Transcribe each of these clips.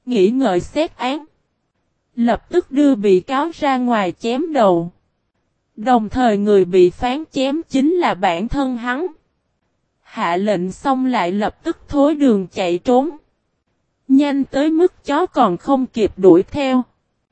nghĩ ngợi xét án. Lập tức đưa bị cáo ra ngoài chém đầu. Đồng thời người bị phán chém chính là bản thân hắn. Hạ lệnh xong lại lập tức thối đường chạy trốn. Nhanh tới mức chó còn không kịp đuổi theo.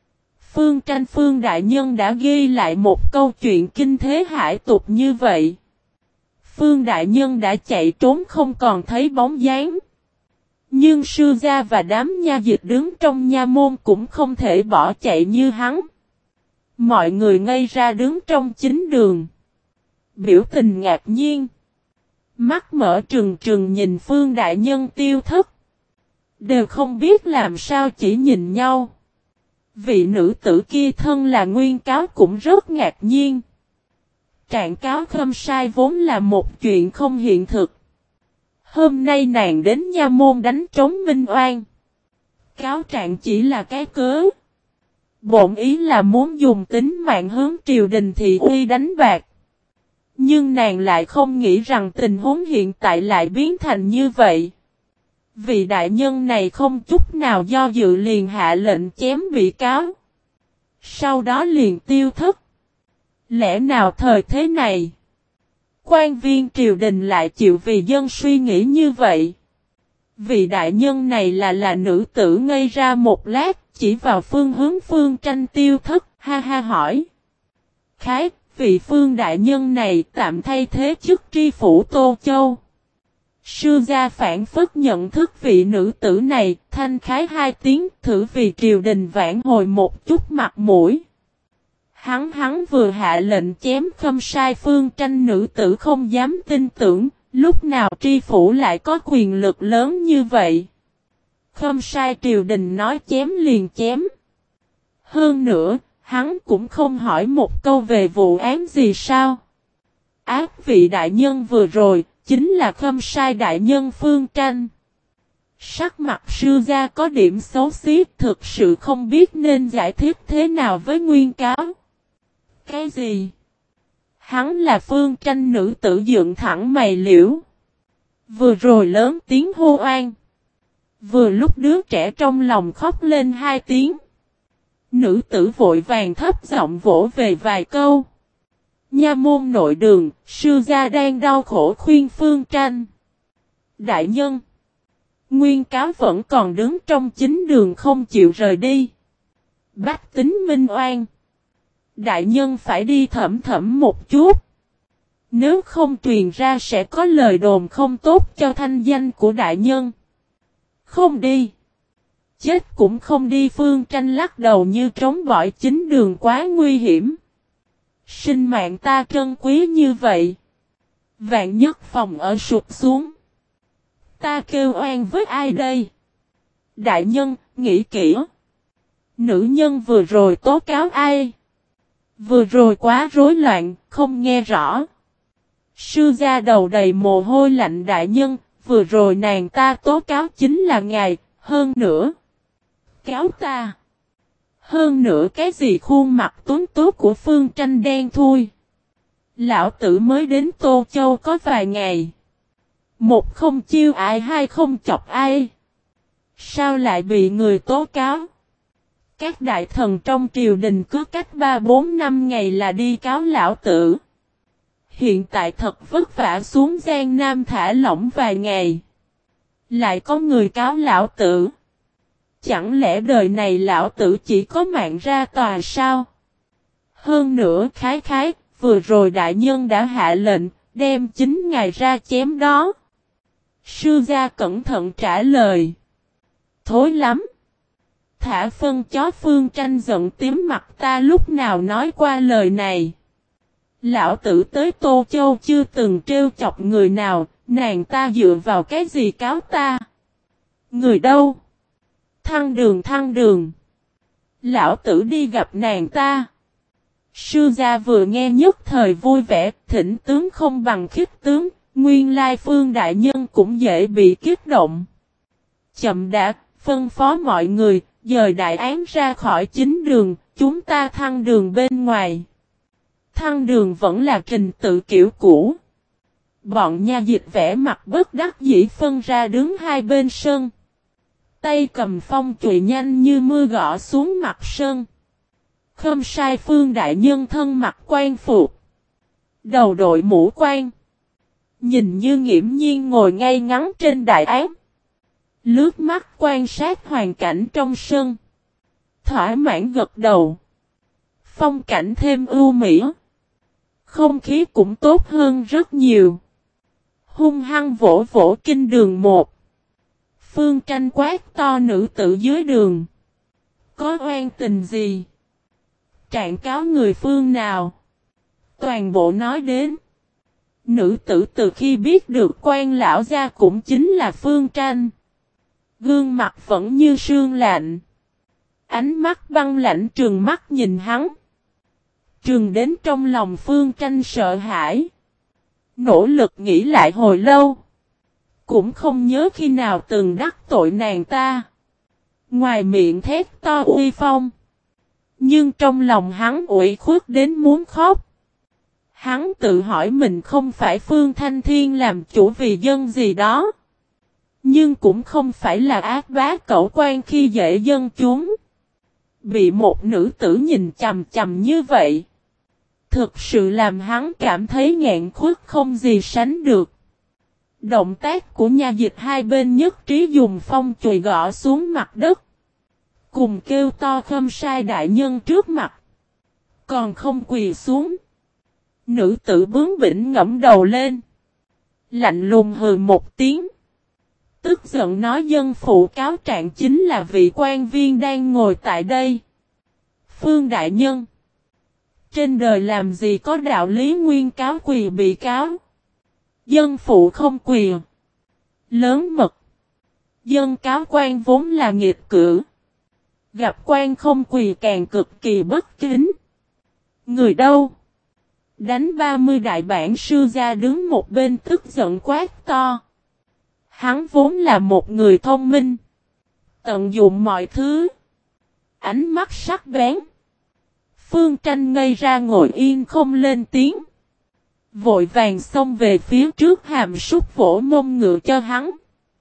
Phương đại nhân đã ghi lại một câu chuyện kinh thế hải tục như vậy. Phương đại nhân đã chạy trốn không còn thấy bóng dáng. Nhưng sư gia và đám nha dịch đứng trong nha môn cũng không thể bỏ chạy như hắn. Mọi người ngây ra đứng trong chính đường. Biểu tình ngạc nhiên. Mắt mở trừng trừng nhìn Phương đại nhân tiêu thất. Đều không biết làm sao chỉ nhìn nhau. Vị nữ tử kia thân là nguyên cáo cũng rất ngạc nhiên. Trạng cáo khâm sai vốn là một chuyện không hiện thực. Hôm nay nàng đến nha môn đánh trống minh oan. Cáo trạng chỉ là cái cớ. Bổn ý là muốn dùng tính mạng hướng triều đình thị uy đánh bạc. Nhưng nàng lại không nghĩ rằng tình huống hiện tại lại biến thành như vậy. Vị đại nhân này không chút nào do dự liền hạ lệnh chém bị cáo. Sau đó liền tiêu thất. Lẽ nào thời thế này, quan viên triều đình lại chịu vì dân suy nghĩ như vậy? Vị đại nhân này là nữ tử ngây ra một lát, chỉ vào phương hướng Phương Tranh tiêu thất, ha ha hỏi. Khái, vị Phương đại nhân này tạm thay thế chức tri phủ Tô Châu. Sư gia phản phất nhận thức vị nữ tử này, thanh khái hai tiếng, thử vì triều đình vãn hồi một chút mặt mũi. Hắn vừa hạ lệnh chém khâm sai Phương Tranh, nữ tử không dám tin tưởng, lúc nào tri phủ lại có quyền lực lớn như vậy. Khâm sai triều đình nói chém liền chém. Hơn nữa, hắn cũng không hỏi một câu về vụ án gì sao. Ác vị đại nhân vừa rồi, chính là khâm sai đại nhân Phương Tranh. Sắc mặt sư gia có điểm xấu xí, thực sự không biết nên giải thích thế nào với nguyên cáo. Cái gì? Hắn là Phương Tranh, nữ tử dựng thẳng mày liễu. Vừa rồi lớn tiếng hô oan. Vừa lúc đứa trẻ trong lòng khóc lên hai tiếng. Nữ tử vội vàng thấp giọng vỗ về vài câu. Nha môn nội đường, sư gia đang đau khổ khuyên Phương Tranh. Đại nhân, nguyên cáo vẫn còn đứng trong chính đường không chịu rời đi. Bách tính minh oan. Đại nhân phải đi thẩm một chút. Nếu không truyền ra sẽ có lời đồn không tốt cho thanh danh của đại nhân. Không đi. Chết cũng không đi. Phương Tranh lắc đầu như trống bỏi, chính đường quá nguy hiểm. Sinh mạng ta trân quý như vậy. Vạn nhất phòng ở sụp xuống. Ta kêu oan với ai đây? Đại nhân, nghĩ kỹ. Nữ nhân vừa rồi tố cáo ai? Vừa rồi quá rối loạn, không nghe rõ. Sư gia đầu đầy mồ hôi lạnh. Đại nhân, vừa rồi nàng ta tố cáo chính là ngài, hơn nữa. Cáo ta. Hơn nữa cái gì? Khuôn mặt tuấn tú của Phương Tranh đen thui. Lão tử mới đến Tô Châu có vài ngày. Một không chiêu ai, hai không chọc ai. Sao lại bị người tố cáo? Các đại thần trong triều đình cứ cách 3-4 năm ngày là đi cáo lão tử. Hiện tại thật vất vả xuống Giang Nam thả lỏng vài ngày. Lại có người cáo lão tử. Chẳng lẽ đời này lão tử chỉ có mạng ra tòa sao? Hơn nữa khái, vừa rồi đại nhân đã hạ lệnh, đem chính ngài ra chém đó. Sư gia cẩn thận trả lời. Thối lắm. Thả phân chó. Phương Tranh giận tím mặt. Ta lúc nào nói qua lời này? Lão tử tới Tô Châu chưa từng trêu chọc người nào, nàng ta dựa vào cái gì cáo ta? Người đâu? Thăng đường. Lão tử đi gặp nàng ta. Sư gia vừa nghe nhất thời vui vẻ, thỉnh tướng không bằng khích tướng, nguyên lai Phương đại nhân cũng dễ bị kích động. Chậm đã, phân phó mọi người, dời đại án ra khỏi chính đường, chúng ta thăng đường bên ngoài. Thăng đường vẫn là trình tự kiểu cũ. Bọn nha dịch vẽ mặt bất đắc dĩ phân ra đứng hai bên sân. Tay cầm phong chùy nhanh như mưa gõ xuống mặt sân. Khâm sai Phương đại nhân thân mặc quan phục, đầu đội mũ quan, nhìn như nghiễm nhiên ngồi ngay ngắn trên đại án. Lướt mắt quan sát hoàn cảnh trong sân, thỏa mãn gật đầu. Phong cảnh thêm ưu mỹ, không khí cũng tốt hơn rất nhiều. Hung hăng vỗ vỗ kinh đường một. Phương Tranh quát to nữ tử dưới đường. Có oan tình gì? Trạng cáo người phương nào? Toàn bộ nói đến. Nữ tử từ khi biết được quan lão gia cũng chính là Phương Tranh. Gương mặt vẫn như sương lạnh. Ánh mắt băng lạnh trừng mắt nhìn hắn. Trừng đến trong lòng Phương Tranh sợ hãi. Nỗ lực nghĩ lại hồi lâu. Cũng không nhớ khi nào từng đắc tội nàng ta. Ngoài miệng thét to uy phong. Nhưng trong lòng hắn ủy khuất đến muốn khóc. Hắn tự hỏi mình không phải Phương Thanh Thiên làm chủ vì dân gì đó. Nhưng cũng không phải là ác bá cẩu quan khi dễ dân chúng. Bị một nữ tử nhìn chằm chằm như vậy. Thực sự làm hắn cảm thấy nghẹn khuất không gì sánh được. Động tác của nha dịch hai bên nhất trí dùng phong chùy gõ xuống mặt đất. Cùng kêu to khâm sai đại nhân trước mặt. Còn không quỳ xuống. Nữ tử bướng bỉnh ngẫm đầu lên. Lạnh lùng hừ một tiếng. Tức giận nói dân phụ cáo trạng chính là vị quan viên đang ngồi tại đây. Phương đại nhân. Trên đời làm gì có đạo lý nguyên cáo quỳ bị cáo. Dân phụ không quỳ. Lớn mật. Dân cáo quan vốn là nghiệt cử. Gặp quan không quỳ càng cực kỳ bất kính. Người đâu? Đánh 30 đại bản sư gia đứng một bên tức giận quát to. Hắn vốn là một người thông minh. Tận dụng mọi thứ. Ánh mắt sắc bén. Phương Tranh ngây ra ngồi yên không lên tiếng. Vội vàng xông về phía trước hàm súc vỗ mông ngựa cho hắn.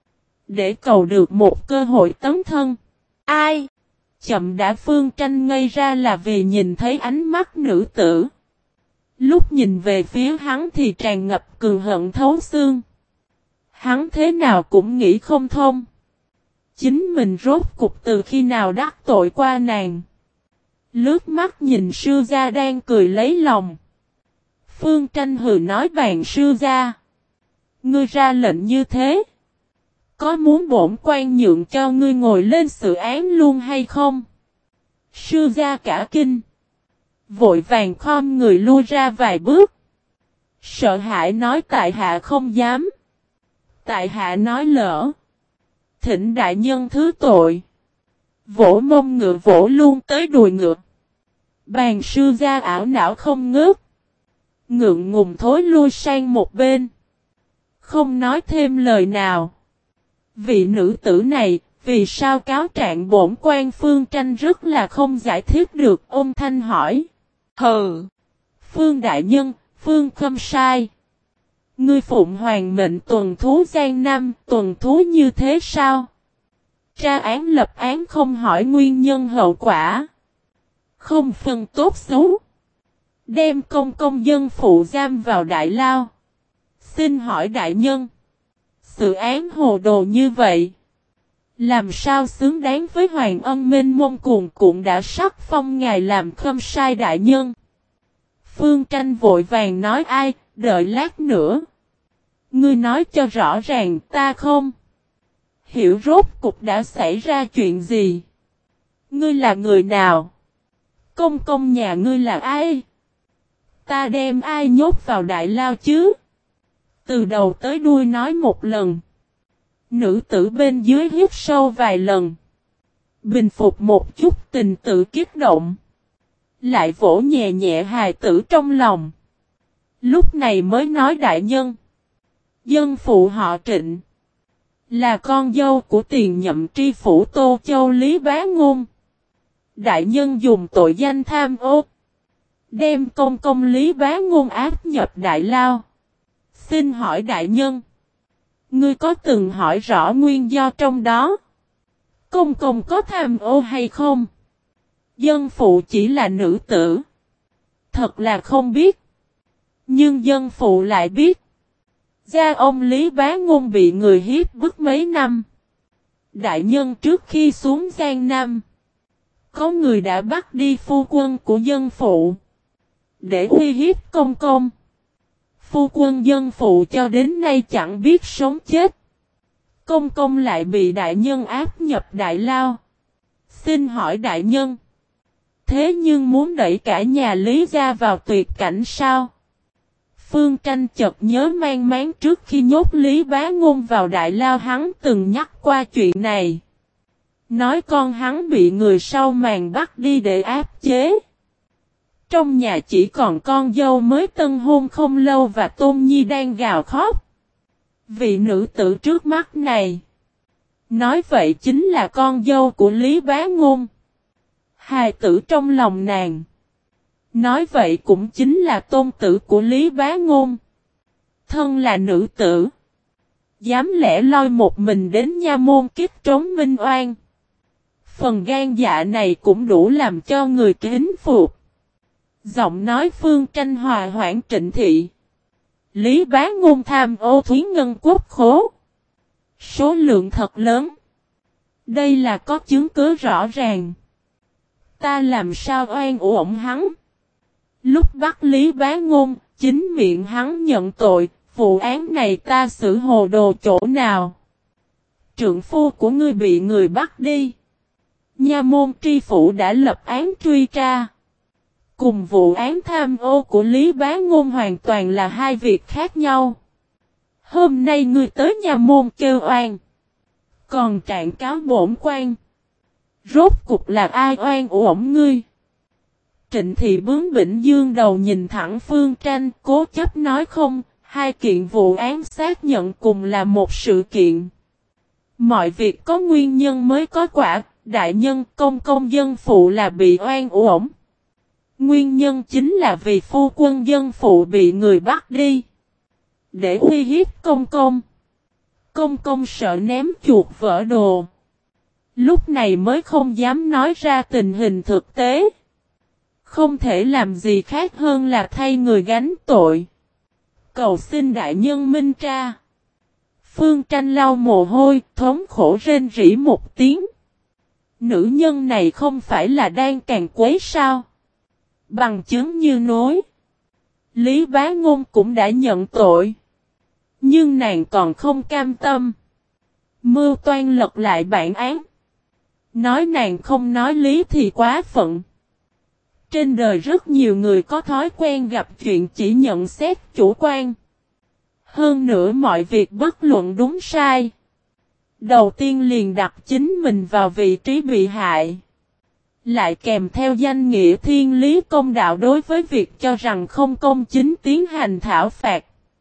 Để cầu được một cơ hội tấn thân. Ai? Chậm đã. Phương Tranh ngây ra là vì nhìn thấy ánh mắt nữ tử. Lúc nhìn về phía hắn thì tràn ngập cường hận thấu xương. Hắn thế nào cũng nghĩ không thông. Chính mình rốt cục từ khi nào đắc tội qua nàng. Lướt mắt nhìn sư gia đang cười lấy lòng. Phương Tranh hừ nói bàn sư gia. Ngươi ra lệnh như thế. Có muốn bổn quan nhượng cho ngươi ngồi lên sự án luôn hay không? Sư gia cả kinh. Vội vàng khom người lui ra vài bước. Sợ hãi nói tại hạ không dám. Tại hạ nói lỡ. Thỉnh đại nhân thứ tội. Vỗ mông ngựa vỗ luôn tới đùi ngựa. Bàn sư gia ảo não không ngớt. Ngượng ngùng thối lui sang một bên. Không nói thêm lời nào. Vị nữ tử này, vì sao cáo trạng bổn quan Phương Tranh rất là không giải thích được. Ôn thanh hỏi. Hừ. Phương đại nhân, Phương khâm sai. Ngươi phụng hoàng mệnh tuần thú Giang Nam, tuần thú như thế sao? Tra án lập án không hỏi nguyên nhân hậu quả. Không phân tốt xấu. Đem công dân phụ giam vào đại lao. Xin hỏi đại nhân. Sự án hồ đồ như vậy. Làm sao xứng đáng với hoàng ân minh mông cuồn cuộn đã sắc phong ngài làm khâm sai đại nhân. Phương Tranh vội vàng nói ai, đợi lát nữa. Ngươi nói cho rõ ràng ta không. Hiểu rốt cục đã xảy ra chuyện gì. Ngươi là người nào? Công nhà ngươi là ai? Ta đem ai nhốt vào đại lao chứ? Từ đầu tới đuôi nói một lần. Nữ tử bên dưới hít sâu vài lần. Bình phục một chút tình tự kích động. Lại vỗ nhẹ nhẹ hài tử trong lòng. Lúc này mới nói đại nhân. Dân phụ họ Trịnh. Là con dâu của tiền nhậm tri phủ Tô Châu Lý Bá Ngôn. Đại nhân dùng tội danh tham ô. Đem công Lý Bá Ngôn áp nhập đại lao. Xin hỏi đại nhân. Ngươi có từng hỏi rõ nguyên do trong đó? Công công có tham ô hay không? Dân phụ chỉ là nữ tử. Thật là không biết. Nhưng dân phụ lại biết. Gia ông Lý Bá Ngôn bị người hiếp bức mấy năm. Đại nhân trước khi xuống Giang Nam. Có người đã bắt đi phu quân của dân phụ. Để uy hiếp công công. Phu quân dân phụ cho đến nay chẳng biết sống chết. Công công lại bị đại nhân áp nhập đại lao. Xin hỏi đại nhân. Thế nhưng muốn đẩy cả nhà Lý gia vào tuyệt cảnh sao? Phương Tranh chợt nhớ mang máng trước khi nhốt Lý Bá Ngôn vào đại lao hắn từng nhắc qua chuyện này. Nói con hắn bị người sau màn bắt đi để áp chế. Trong nhà chỉ còn con dâu mới tân hôn không lâu và Tôn Nhi đang gào khóc. Vị nữ tử trước mắt này. Nói vậy chính là con dâu của Lý Bá Ngôn. Hài tử trong lòng nàng. Nói vậy cũng chính là tôn tử của Lý Bá Ngôn. Thân là nữ tử. Dám lẻ loi một mình đến nha môn kích trống minh oan. Phần gan dạ này cũng đủ làm cho người kính phục. Giọng nói Phương Tranh hòa hoãn Trịnh Thị. Lý Bá Ngôn tham ô thúy ngân quốc khố. Số lượng thật lớn. Đây là có chứng cứ rõ ràng. Ta làm sao oan uổng hắn. Lúc bắt Lý Bá Ngôn, chính miệng hắn nhận tội, vụ án này ta xử hồ đồ chỗ nào. Trượng phu của ngươi bị người bắt đi. Nha môn tri phủ đã lập án truy tra. Cùng vụ án tham ô của Lý Bá Ngôn hoàn toàn là hai việc khác nhau. Hôm nay ngươi tới nha môn kêu oan. Còn trạng cáo bổn quan. Rốt cục là ai oan uổng ngươi? Trịnh Thị bướng bỉnh dương đầu nhìn thẳng Phương Tranh, cố chấp nói không, hai kiện vụ án xác nhận cùng là một sự kiện. Mọi việc có nguyên nhân mới có quả, đại nhân công công dân phụ là bị oan uổng. Nguyên nhân chính là vì phu quân dân phụ bị người bắt đi. Để uy hiếp công công. Công công sợ ném chuột vỡ đồ. Lúc này mới không dám nói ra tình hình thực tế. Không thể làm gì khác hơn là thay người gánh tội. Cầu xin đại nhân minh tra. Phương Tranh lau mồ hôi, thống khổ rên rỉ một tiếng. Nữ nhân này không phải là đang càn quấy sao? Bằng chứng như nối. Lý Bá Ngôn cũng đã nhận tội. Nhưng nàng còn không cam tâm. Mưu toan lật lại bản án. Nói nàng không nói lý thì quá phận. Trên đời rất nhiều người có thói quen gặp chuyện chỉ nhận xét chủ quan. Hơn nữa mọi việc bất luận đúng sai. Đầu tiên liền đặt chính mình vào vị trí bị hại. Lại kèm theo danh nghĩa thiên lý công đạo đối với việc cho rằng không công chính tiến hành thảo phạt.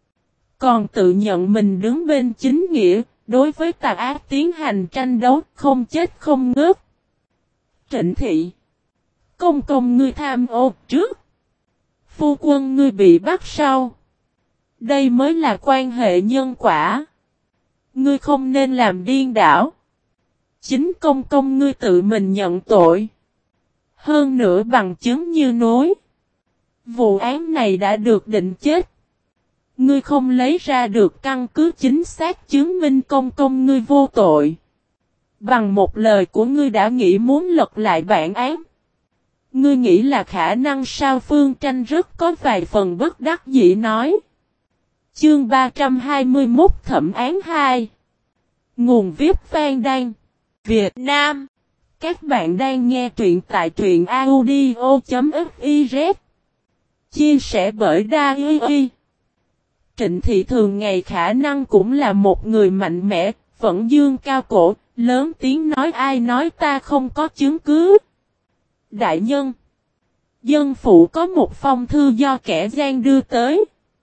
Còn tự nhận mình đứng bên chính nghĩa, đối với tà ác tiến hành tranh đấu không chết không ngớt. Trịnh Thị. Công công ngươi tham ô trước. Phu quân ngươi bị bắt sau. Đây mới là quan hệ nhân quả. Ngươi không nên làm điên đảo. Chính công công ngươi tự mình nhận tội. Hơn nữa bằng chứng như nối. Vụ án này đã được định chết. Ngươi không lấy ra được căn cứ chính xác chứng minh công công ngươi vô tội. Bằng một lời của ngươi đã nghĩ muốn lật lại bản án. Ngươi nghĩ là khả năng sao? Phương Tranh rất có vài phần bất đắc dĩ nói. Chương 321 Thẩm án 2. Nguồn viết Phan Đăng, Việt Nam. Các bạn đang nghe truyện tại truyện audio.fiz. Chia sẻ bởi Dai. Trịnh Thị thường ngày khả năng cũng là một người mạnh mẽ, vẫn dương cao cổ, lớn tiếng nói ai nói ta không có chứng cứ. Đại nhân. Dân phụ có một phong thư do kẻ gian đưa tới.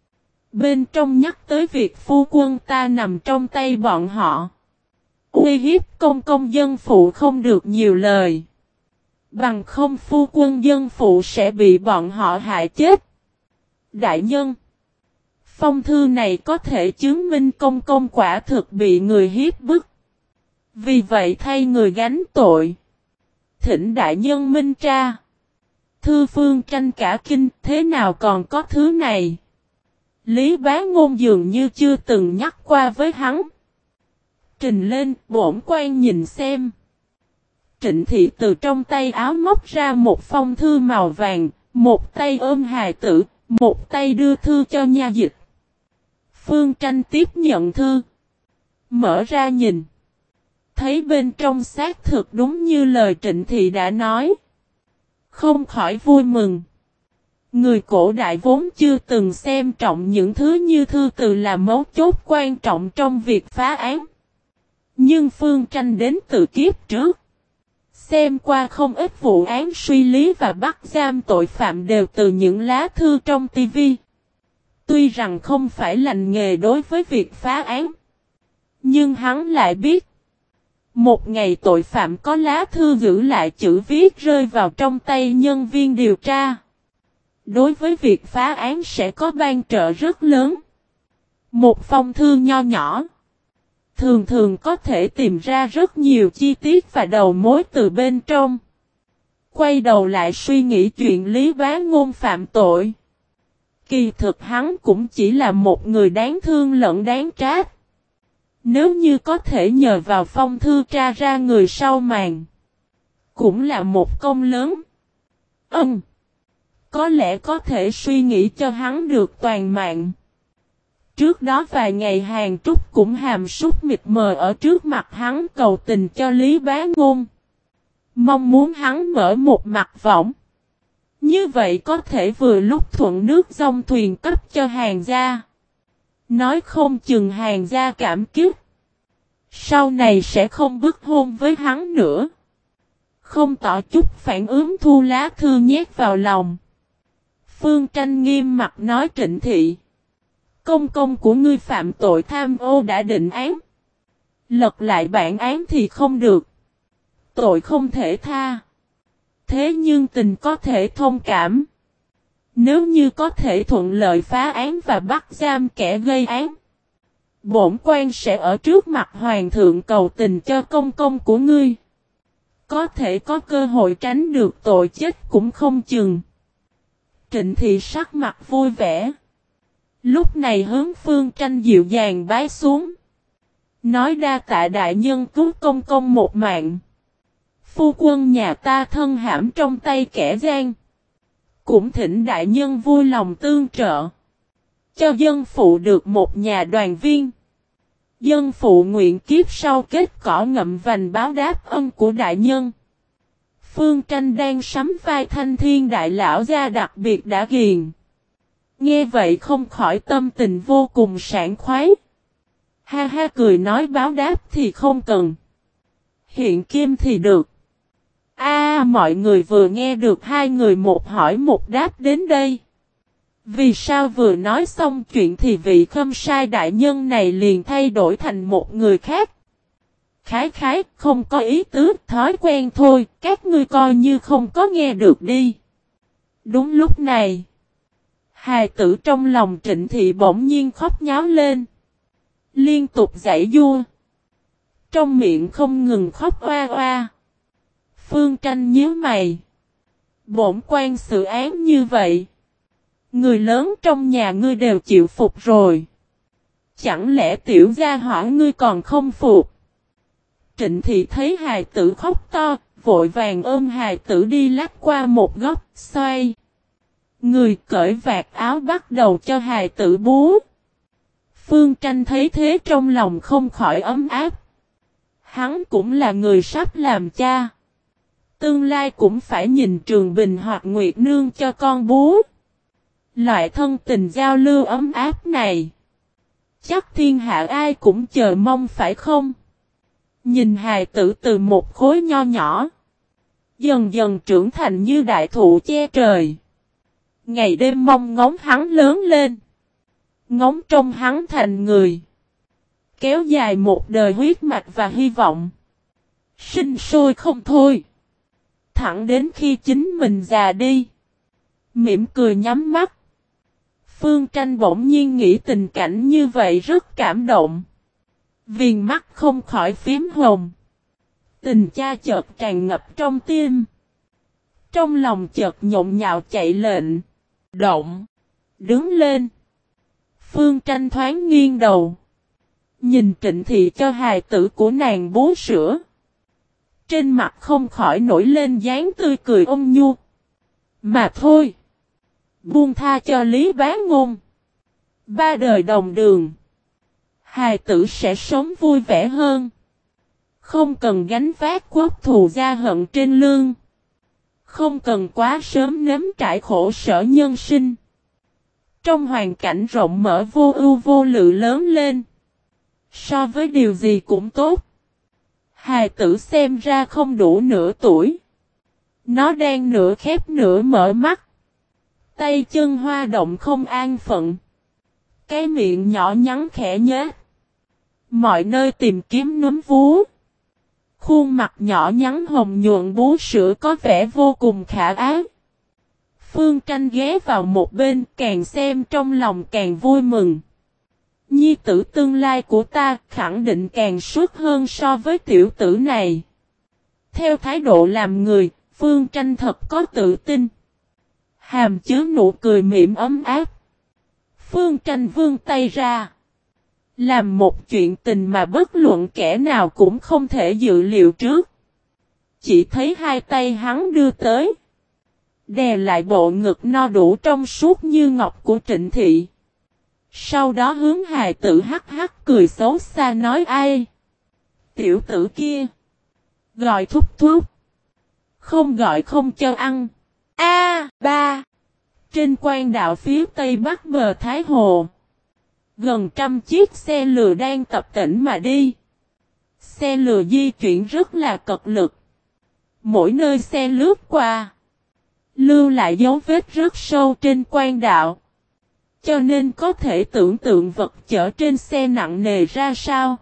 Bên trong nhắc tới việc phu quân ta nằm trong tay bọn họ. Uy hiếp công công dân phụ không được nhiều lời. Bằng không phu quân dân phụ sẽ bị bọn họ hại chết. Đại nhân. Phong thư này có thể chứng minh công công quả thực bị người hiếp bức. Vì vậy thay người gánh tội. Thỉnh đại nhân minh tra. Thư Phương Tranh cả kinh, thế nào còn có thứ này? Lý Bá Ngôn dường như chưa từng nhắc qua với hắn. Trình lên, bổn quan nhìn xem. Trịnh Thị từ trong tay áo móc ra một phong thư màu vàng, một tay ôm hài tử, một tay đưa thư cho nha dịch. Phương Tranh tiếp nhận thư. Mở ra nhìn. Thấy bên trong xác thực đúng như lời Trịnh Thị đã nói. Không khỏi vui mừng. Người cổ đại vốn chưa từng xem trọng những thứ như thư từ là mấu chốt quan trọng trong việc phá án. Nhưng Phương Tranh đến từ kiếp trước. Xem qua không ít vụ án suy lý và bắt giam tội phạm đều từ những lá thư trong tivi. Tuy rằng không phải lành nghề đối với việc phá án. Nhưng hắn lại biết. Một ngày tội phạm có lá thư giữ lại chữ viết rơi vào trong tay nhân viên điều tra. Đối với việc phá án sẽ có ban trợ rất lớn. Một phong thư nho nhỏ. Thường thường có thể tìm ra rất nhiều chi tiết và đầu mối từ bên trong. Quay đầu lại suy nghĩ chuyện Lý Bá Ngôn phạm tội. Kỳ thực hắn cũng chỉ là một người đáng thương lẫn đáng trách. Nếu như có thể nhờ vào phong thư tra ra người sau màn. Cũng là một công lớn. Có lẽ có thể suy nghĩ cho hắn được toàn mạng. Trước đó vài ngày Hàn Trúc cũng hàm súc mịt mờ ở trước mặt hắn cầu tình cho Lý Bá Ngôn. Mong muốn hắn mở một mặt võng. Như vậy có thể vừa lúc thuận nước dòng thuyền cấp cho Hàn gia. Nói không chừng Hàn gia cảm kích. Sau này sẽ không bức hôn với hắn nữa. Không tỏ chút phản ứng thu lá thư nhét vào lòng. Phương Tranh nghiêm mặt nói Trịnh Thị. Công công của ngươi phạm tội tham ô đã định án. Lật lại bản án thì không được. Tội không thể tha. Thế nhưng tình có thể thông cảm. Nếu như có thể thuận lợi phá án và bắt giam kẻ gây án. Bổn quan sẽ ở trước mặt hoàng thượng cầu tình cho công công của ngươi. Có thể có cơ hội tránh được tội chết cũng không chừng. Trịnh Thị sắc mặt vui vẻ. Lúc này hướng Phương Tranh dịu dàng bái xuống. Nói đa tạ đại nhân cứu công công một mạng. Phu quân nhà ta thân hãm trong tay kẻ gian. Cũng thỉnh đại nhân vui lòng tương trợ. Cho dân phụ được một nhà đoàn viên. Dân phụ nguyện kiếp sau kết cỏ ngậm vành báo đáp ân của đại nhân. Phương Tranh đang sắm vai thanh thiên đại lão gia đặc biệt đã ghiền. Nghe vậy không khỏi tâm tình vô cùng sảng khoái. Ha ha cười nói báo đáp thì không cần. Hiện kim thì được. Mọi người vừa nghe được hai người một hỏi một đáp đến đây. Vì sao vừa nói xong chuyện thì vị Khâm Sai đại nhân này liền thay đổi thành một người khác. Khái không có ý tứ, thói quen thôi, các ngươi coi như không có nghe được đi. Đúng lúc này, hài tử trong lòng Trịnh Thị bỗng nhiên khóc nháo lên. Liên tục giãy giụa. Trong miệng không ngừng khóc oa oa. Phương Tranh nhíu mày. Bổn quan xử án như vậy. Người lớn trong nhà ngươi đều chịu phục rồi. Chẳng lẽ tiểu gia hỏa ngươi còn không phục? Trịnh Thị thấy hài tử khóc to, vội vàng ôm hài tử đi lách qua một góc, xoay. Người cởi vạt áo bắt đầu cho hài tử bú. Phương Tranh thấy thế trong lòng không khỏi ấm áp. Hắn cũng là người sắp làm cha. Tương lai cũng phải nhìn Trường Bình hoặc Nguyệt Nương cho con bú. Loại thân tình giao lưu ấm áp này. Chắc thiên hạ ai cũng chờ mong phải không? Nhìn hài tử từ một khối nho nhỏ. Dần dần trưởng thành như đại thụ che trời. Ngày đêm mong ngóng hắn lớn lên. Ngóng trông hắn thành người. Kéo dài một đời huyết mạch và hy vọng. Sinh sôi không thôi. Thẳng đến khi chính mình già đi. Mỉm cười nhắm mắt. Phương Tranh bỗng nhiên nghĩ tình cảnh như vậy rất cảm động. Viền mắt không khỏi phím hồng. Tình cha chợt tràn ngập trong tim. Trong lòng chợt nhộn nhạo chạy lệnh. Động. Đứng lên. Phương Tranh thoáng nghiêng đầu. Nhìn Trịnh Thị cho hài tử của nàng bú sữa. Trên mặt không khỏi nổi lên dáng tươi cười ôn nhu. Mà thôi. Buông tha cho Lý Bá Ngôn. Ba đời đồng đường. Hài tử sẽ sống vui vẻ hơn. Không cần gánh vác quốc thù gia hận trên lưng. Không cần quá sớm nếm trải khổ sở nhân sinh. Trong hoàn cảnh rộng mở vô ưu vô lự lớn lên. So với điều gì cũng tốt. Hài tử xem ra không đủ nửa tuổi. Nó đang nửa khép nửa mở mắt. Tay chân hoa động không an phận. Cái miệng nhỏ nhắn khẽ nhếch. Mọi nơi tìm kiếm núm vú. Khuôn mặt nhỏ nhắn hồng nhuận bú sữa có vẻ vô cùng khả ái. Phương Tranh ghé vào một bên càng xem trong lòng càng vui mừng. Nhi tử tương lai của ta khẳng định càng xuất hơn so với tiểu tử này. Theo thái độ làm người, Phương Tranh thật có tự tin. Hàm chứa nụ cười mỉm ấm áp. Phương Tranh vươn tay ra. Làm một chuyện tình mà bất luận kẻ nào cũng không thể dự liệu trước. Chỉ thấy hai tay hắn đưa tới. Đè lại bộ ngực no đủ trong suốt như ngọc của Trịnh Thị. Sau đó hướng hài tử hắc hắc cười xấu xa nói ai. Tiểu tử kia. Gọi thúc thúc. Không gọi không cho ăn. Ba. Trên quan đạo phía tây bắc bờ Thái Hồ. Gần 100 chiếc xe lừa đang tập tễnh mà đi. Xe lừa di chuyển rất là cật lực. Mỗi nơi xe lướt qua. Lưu lại dấu vết rất sâu trên quan đạo. Cho nên có thể tưởng tượng vật chở trên xe nặng nề ra sao.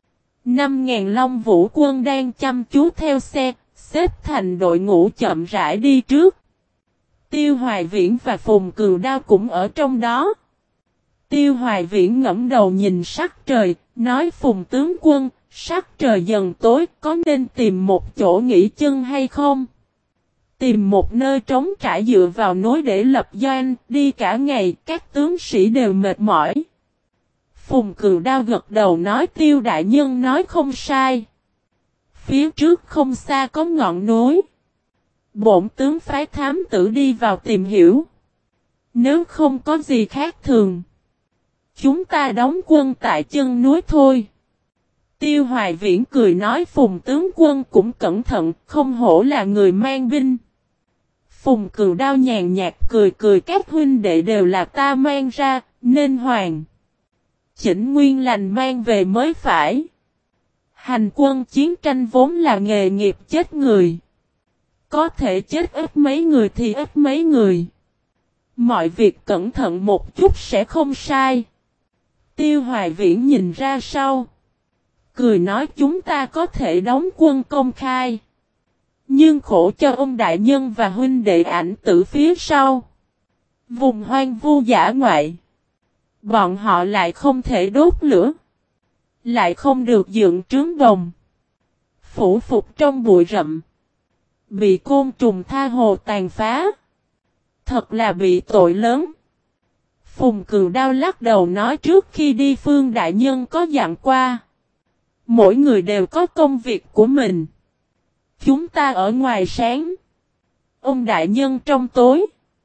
5.000 Long Vũ quân đang chăm chú theo xe, xếp thành đội ngũ chậm rãi đi trước. Tiêu Hoài Viễn và Phùng Cừu Đao cũng ở trong đó. Tiêu Hoài Viễn ngẫm đầu nhìn sắc trời, nói Phùng tướng quân, sắc trời dần tối, có nên tìm một chỗ nghỉ chân hay không? Tìm một nơi trống trải dựa vào núi để lập doanh, đi cả ngày, các tướng sĩ đều mệt mỏi. Phùng Cừu Đao gật đầu nói Tiêu đại nhân nói không sai. Phía trước không xa có ngọn núi. Bổn tướng phái thám tử đi vào tìm hiểu. Nếu không có gì khác thường, chúng ta đóng quân tại chân núi thôi. Tiêu Hoài Viễn cười nói Phùng tướng quân cũng cẩn thận, không hổ là người mang binh. Phùng Cừu Đao nhàn nhạt cười cười các huynh đệ đều là ta mang ra, nên hoàn chỉnh nguyên lành mang về mới phải. Hành quân chiến tranh vốn là nghề nghiệp chết người. Có thể chết ít mấy người thì ít mấy người. Mọi việc cẩn thận một chút sẽ không sai. Tiêu Hoài Viễn nhìn ra sau. Cười nói chúng ta có thể đóng quân công khai. Nhưng khổ cho ông đại nhân và huynh đệ ảnh tử phía sau. Vùng hoang vu dã ngoại. Bọn họ lại không thể đốt lửa. Lại không được dựng trướng đồng. Phủ phục trong bụi rậm. Bị côn trùng tha hồ tàn phá. Thật là bị tội lớn. Phùng Cừu Đao lắc đầu nói trước khi đi Phương đại nhân có dặn qua. Mỗi người đều có công việc của mình. Chúng ta ở ngoài sáng. Ông đại nhân trong tối.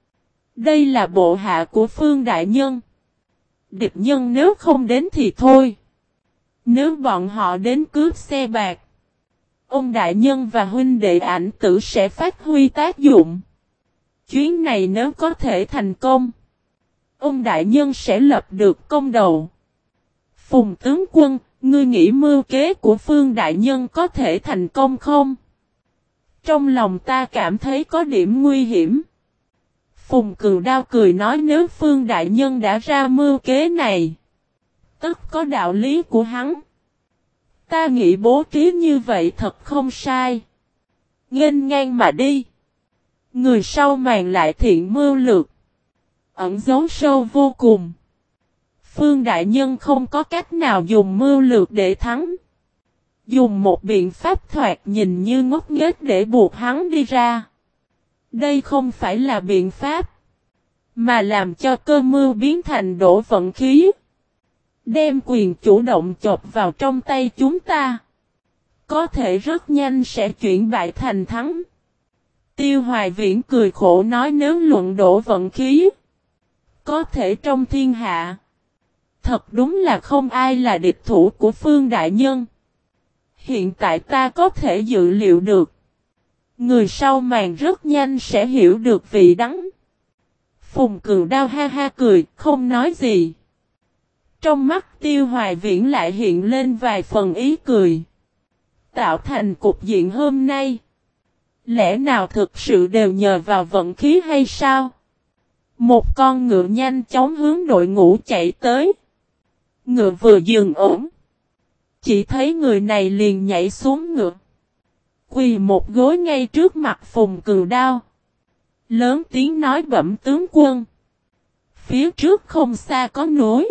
Đây là bộ hạ của Phương đại nhân. Địch nhân nếu không đến thì thôi. Nếu bọn họ đến cướp xe bạc. Ông đại nhân và huynh đệ ảnh tử sẽ phát huy tác dụng. Chuyến này nếu có thể thành công. Ông đại nhân sẽ lập được công đầu. Phùng tướng quân, ngươi nghĩ mưu kế của Phương đại nhân có thể thành công không? Trong lòng ta cảm thấy có điểm nguy hiểm. Phùng Cừu Đao cười nói nếu Phương đại nhân đã ra mưu kế này. Tất có đạo lý của hắn. Ta nghĩ bố trí như vậy thật không sai. Nghênh ngang mà đi. Người sau màn lại thiện mưu lược. Ẩn giấu sâu vô cùng. Phương đại nhân không có cách nào dùng mưu lược để thắng. Dùng một biện pháp thoạt nhìn như ngốc nghếch để buộc hắn đi ra. Đây không phải là biện pháp, mà làm cho cơ mưu biến thành đổ vận khí. Đem quyền chủ động chộp vào trong tay chúng ta. Có thể rất nhanh sẽ chuyển bại thành thắng. Tiêu Hoài Viễn cười khổ nói nếu luận đổ vận khí. Có thể trong thiên hạ. Thật đúng là không ai là địch thủ của Phương Đại Nhân. Hiện tại ta có thể dự liệu được. Người sau màn rất nhanh sẽ hiểu được vị đắng. Phùng Cừu Đao ha ha cười, không nói gì. Trong mắt Tiêu Hoài Viễn lại hiện lên vài phần ý cười. Tạo thành cục diện hôm nay. Lẽ nào thực sự đều nhờ vào vận khí hay sao? Một con ngựa nhanh chóng hướng đội ngũ chạy tới. Ngựa vừa dừng ổn. Chỉ thấy người này liền nhảy xuống ngựa. Quỳ một gối ngay trước mặt Phùng Cừu Đao. Lớn tiếng nói bẩm tướng quân. Phía trước không xa có núi.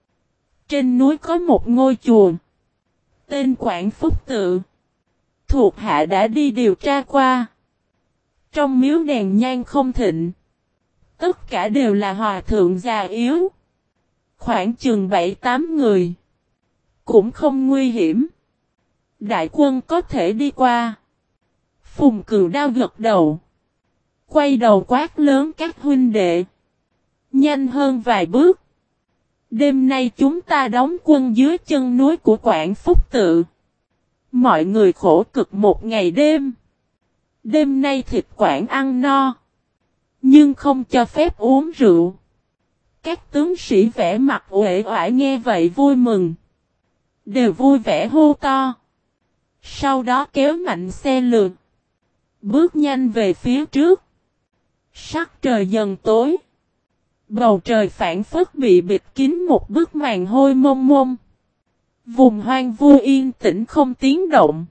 Trên núi có một ngôi chùa. Tên Quảng Phúc Tự. Thuộc hạ đã đi điều tra qua. Trong miếu đèn nhang không thịnh. Tất cả đều là hòa thượng già yếu. Khoảng chừng 7-8 người. Cũng không nguy hiểm. Đại quân có thể đi qua. Phùng Cừu Đao gật đầu. Quay đầu quát lớn các huynh đệ. Nhanh hơn vài bước. Đêm nay chúng ta đóng quân dưới chân núi của Quảng Phúc Tự. Mọi người khổ cực một ngày đêm. Đêm nay thịt Quảng ăn no. Nhưng không cho phép uống rượu. Các tướng sĩ vẻ mặt uể oải nghe vậy vui mừng. Đều vui vẻ hô to. Sau đó kéo mạnh xe lược. Bước nhanh về phía trước. Sắc trời dần tối. Bầu trời phảng phất bị bịt kín một bức màn hôi mông mông. Vùng hoang vu yên tĩnh không tiếng động.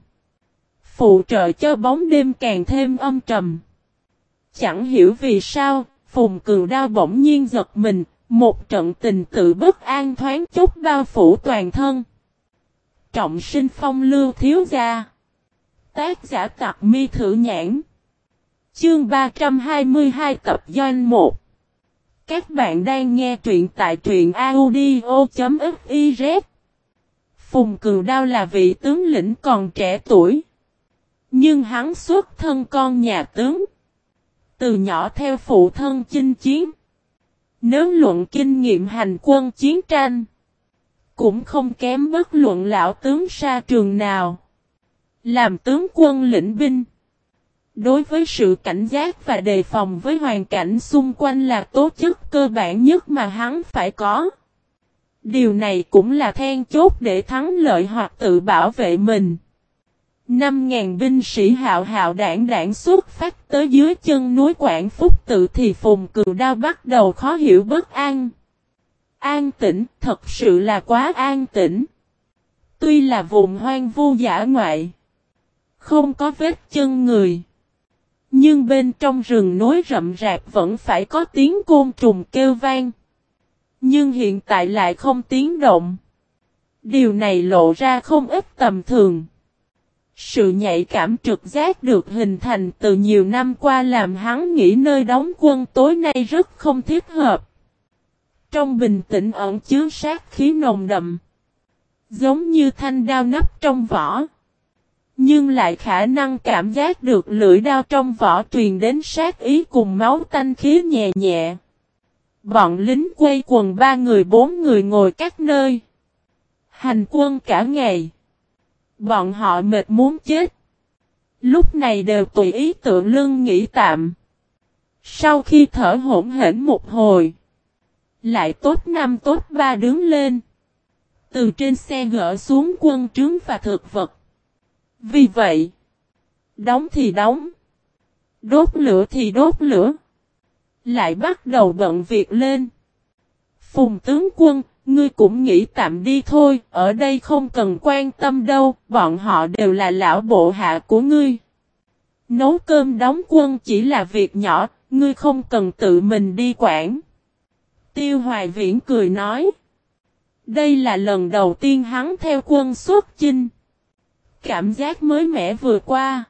Phụ trợ cho bóng đêm càng thêm âm trầm. Chẳng hiểu vì sao, Phùng Cừu Đao bỗng nhiên giật mình, một trận tình tự bất an thoáng chốc bao phủ toàn thân. Trọng Sinh Phong Lưu thiếu gia. Tác giả Tặc Mi Thử Nhãn. Chương 322 tập Doanh 1. Các bạn đang nghe truyện tại truyện audio.fiz. Phùng Cừu Đao là vị tướng lĩnh còn trẻ tuổi. Nhưng hắn xuất thân con nhà tướng. Từ nhỏ theo phụ thân chinh chiến. Nếu luận kinh nghiệm hành quân chiến tranh. Cũng không kém bất luận lão tướng sa trường nào. Làm tướng quân lĩnh binh. Đối với sự cảnh giác và đề phòng với hoàn cảnh xung quanh là tố chất cơ bản nhất mà hắn phải có. Điều này cũng là then chốt để thắng lợi hoặc tự bảo vệ mình. 5.000 binh sĩ hạo hạo đảng đảng xuất phát tới dưới chân núi Quảng Phúc Tự thì Phùng Cừu Đao bắt đầu khó hiểu bất an. An tĩnh, thật sự là quá an tĩnh. Tuy là vùng hoang vu dã ngoại, không có vết chân người. Nhưng bên trong rừng núi rậm rạp vẫn phải có tiếng côn trùng kêu vang. Nhưng hiện tại lại không tiếng động. Điều này lộ ra không ít tầm thường. Sự nhạy cảm trực giác được hình thành từ nhiều năm qua làm hắn nghĩ nơi đóng quân tối nay rất không thiết hợp. Trong bình tĩnh ẩn chứa sát khí nồng đậm. Giống như thanh đao nắp trong vỏ. Nhưng lại khả năng cảm giác được lưỡi đao trong vỏ truyền đến sát ý cùng máu tanh khí nhẹ nhẹ. Bọn lính quay quần 3 người 4 người ngồi các nơi. Hành quân cả ngày. Bọn họ mệt muốn chết. Lúc này đều tùy ý tựa lưng nghỉ tạm. Sau khi thở hổn hển một hồi. Lại tốt 5 tốt 3 đứng lên. Từ trên xe gỡ xuống quân trướng và thực vật. Vì vậy. Đóng thì đóng. Đốt lửa thì đốt lửa. Lại bắt đầu bận việc lên. Phùng tướng quân, ngươi cũng nghĩ tạm đi thôi, ở đây không cần quan tâm đâu, bọn họ đều là lão bộ hạ của ngươi. Nấu cơm đóng quân chỉ là việc nhỏ, ngươi không cần tự mình đi quản. Tiêu Hoài Viễn cười nói. Đây là lần đầu tiên hắn theo quân xuất chinh. cảm giác mới mẻ vừa qua.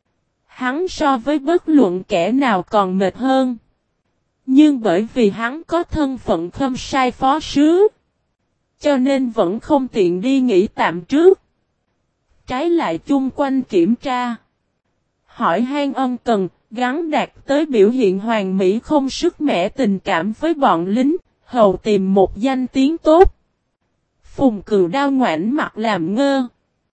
Hắn so với bất luận kẻ nào còn mệt hơn. Nhưng bởi vì hắn có thân phận khâm sai phó sứ, cho nên vẫn không tiện đi nghỉ tạm trước. Trái lại chung quanh kiểm tra, hỏi han ân cần, gắn đạt tới biểu hiện hoàn mỹ không sức mẻ tình cảm với bọn lính, hầu tìm một danh tiếng tốt. Phùng Cừu Đao ngoảnh mặt làm ngơ.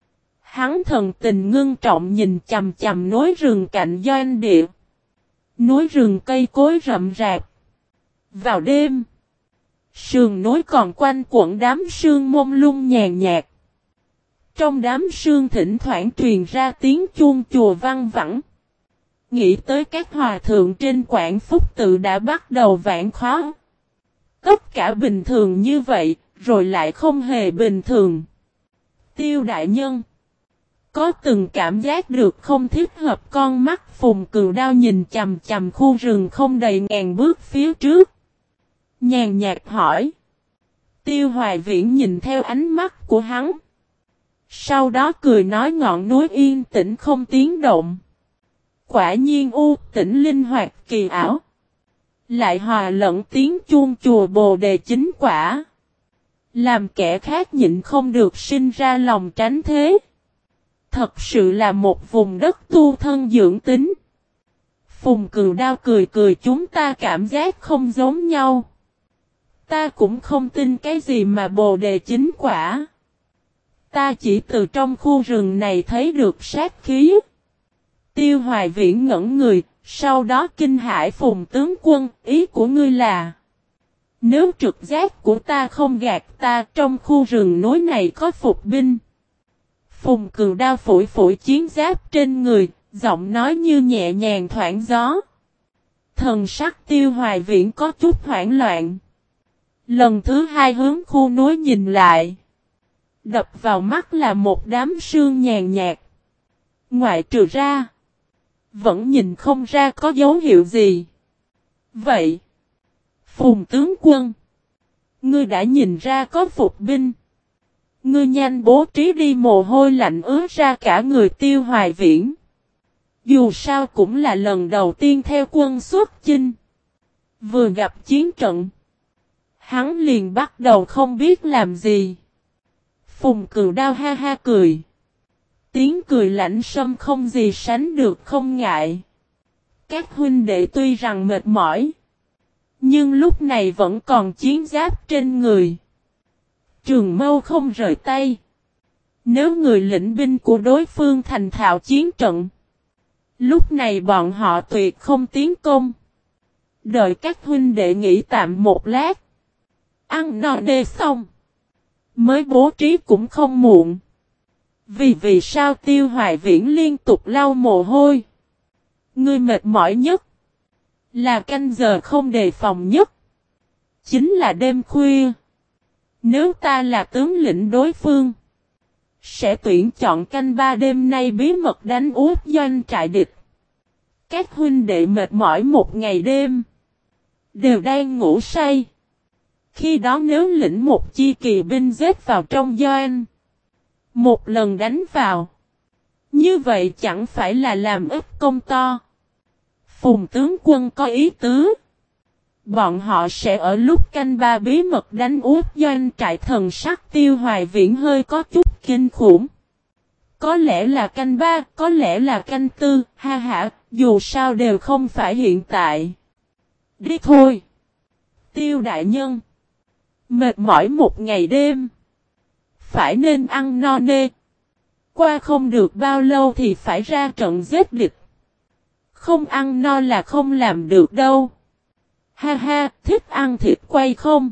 Hắn thần tình ngưng trọng nhìn chằm chằm núi rừng cạnh doanh địa. Núi rừng cây cối rậm rạp. Vào đêm, sườn núi còn quanh quẩn đám sương mông lung nhàn nhạt. Trong đám sương thỉnh thoảng truyền ra tiếng chuông chùa vang vẳng. Nghĩ tới các hòa thượng trên Quảng Phúc tự đã bắt đầu vãn khó. Tất cả bình thường như vậy, rồi lại không hề bình thường. Tiêu đại nhân có từng cảm giác được không thích hợp, con mắt Phùng Cừu Đao nhìn chằm chằm khu rừng không đầy ngàn bước phía trước. Nhàn nhạt hỏi. Tiêu Hoài Viễn nhìn theo ánh mắt của hắn. Sau đó cười nói ngọn núi yên tĩnh không tiếng động. Quả nhiên tĩnh linh hoạt kỳ ảo. Lại hòa lẫn tiếng chuông chùa Bồ Đề chính quả. Làm kẻ khác nhịn không được sinh ra lòng tránh thế. Thật sự là một vùng đất tu thân dưỡng tính. Phùng Cừu Đao cười cười, chúng ta cảm giác không giống nhau. Ta cũng không tin cái gì mà Bồ Đề chính quả. Ta chỉ từ trong khu rừng này thấy được sát khí. Tiêu Hoài Viễn ngẩn người, sau đó kinh hãi. Phùng tướng quân, ý của ngươi là? Nếu trực giác của ta không gạt ta, trong khu rừng núi này có phục binh. Phùng Cừu Đao phủi phủi chiến giáp trên người, giọng nói như nhẹ nhàng thoảng gió. Thần sắc Tiêu Hoài Viễn có chút hoảng loạn. Lần thứ hai hướng khu núi nhìn lại. Đập vào mắt là một đám sương nhàn nhạt. Ngoại trừ ra, vẫn nhìn không ra có dấu hiệu gì. Vậy, Phùng tướng quân, ngươi đã nhìn ra có phục binh. Ngươi nhanh bố trí đi, mồ hôi lạnh ướt ra cả người Tiêu Hoài Viễn. Dù sao cũng là lần đầu tiên theo quân xuất chinh. Vừa gặp chiến trận, hắn liền bắt đầu không biết làm gì. Phùng Cừu Đao ha ha cười. Tiếng cười lạnh sâm không gì sánh được, không ngại. Các huynh đệ tuy rằng mệt mỏi, nhưng lúc này vẫn còn chiến giáp trên người. Trường mâu không rời tay. Nếu người lĩnh binh của đối phương thành thạo chiến trận, lúc này bọn họ tuyệt không tiến công. Đợi các huynh đệ nghỉ tạm một lát, ăn no nê xong, mới bố trí cũng không muộn. Vì sao? Tiêu Hoài Viễn liên tục lau mồ hôi. Ngươi mệt mỏi nhất, là canh giờ không đề phòng nhất, chính là đêm khuya. Nếu ta là tướng lĩnh đối phương, sẽ tuyển chọn canh 3 đêm nay bí mật đánh úp doanh trại địch. Các huynh đệ mệt mỏi một ngày đêm, đều đang ngủ say. Khi đó nếu lĩnh một chi kỳ binh giết vào trong doanh, một lần đánh vào, như vậy chẳng phải là làm ít công to. Phùng tướng quân có ý tứ, bọn họ sẽ ở lúc canh 3 bí mật đánh úp doanh trại. Thần sắc Tiêu Hoài Viễn hơi có chút kinh khủng. Có lẽ là canh 3, có lẽ là canh 4, ha ha, dù sao đều không phải hiện tại. Đi thôi, Tiêu đại nhân. Mệt mỏi một ngày đêm, phải nên ăn no nê. Qua không được bao lâu thì phải ra trận giết địch. Không ăn no là không làm được đâu. Ha ha, thích ăn thịt quay không?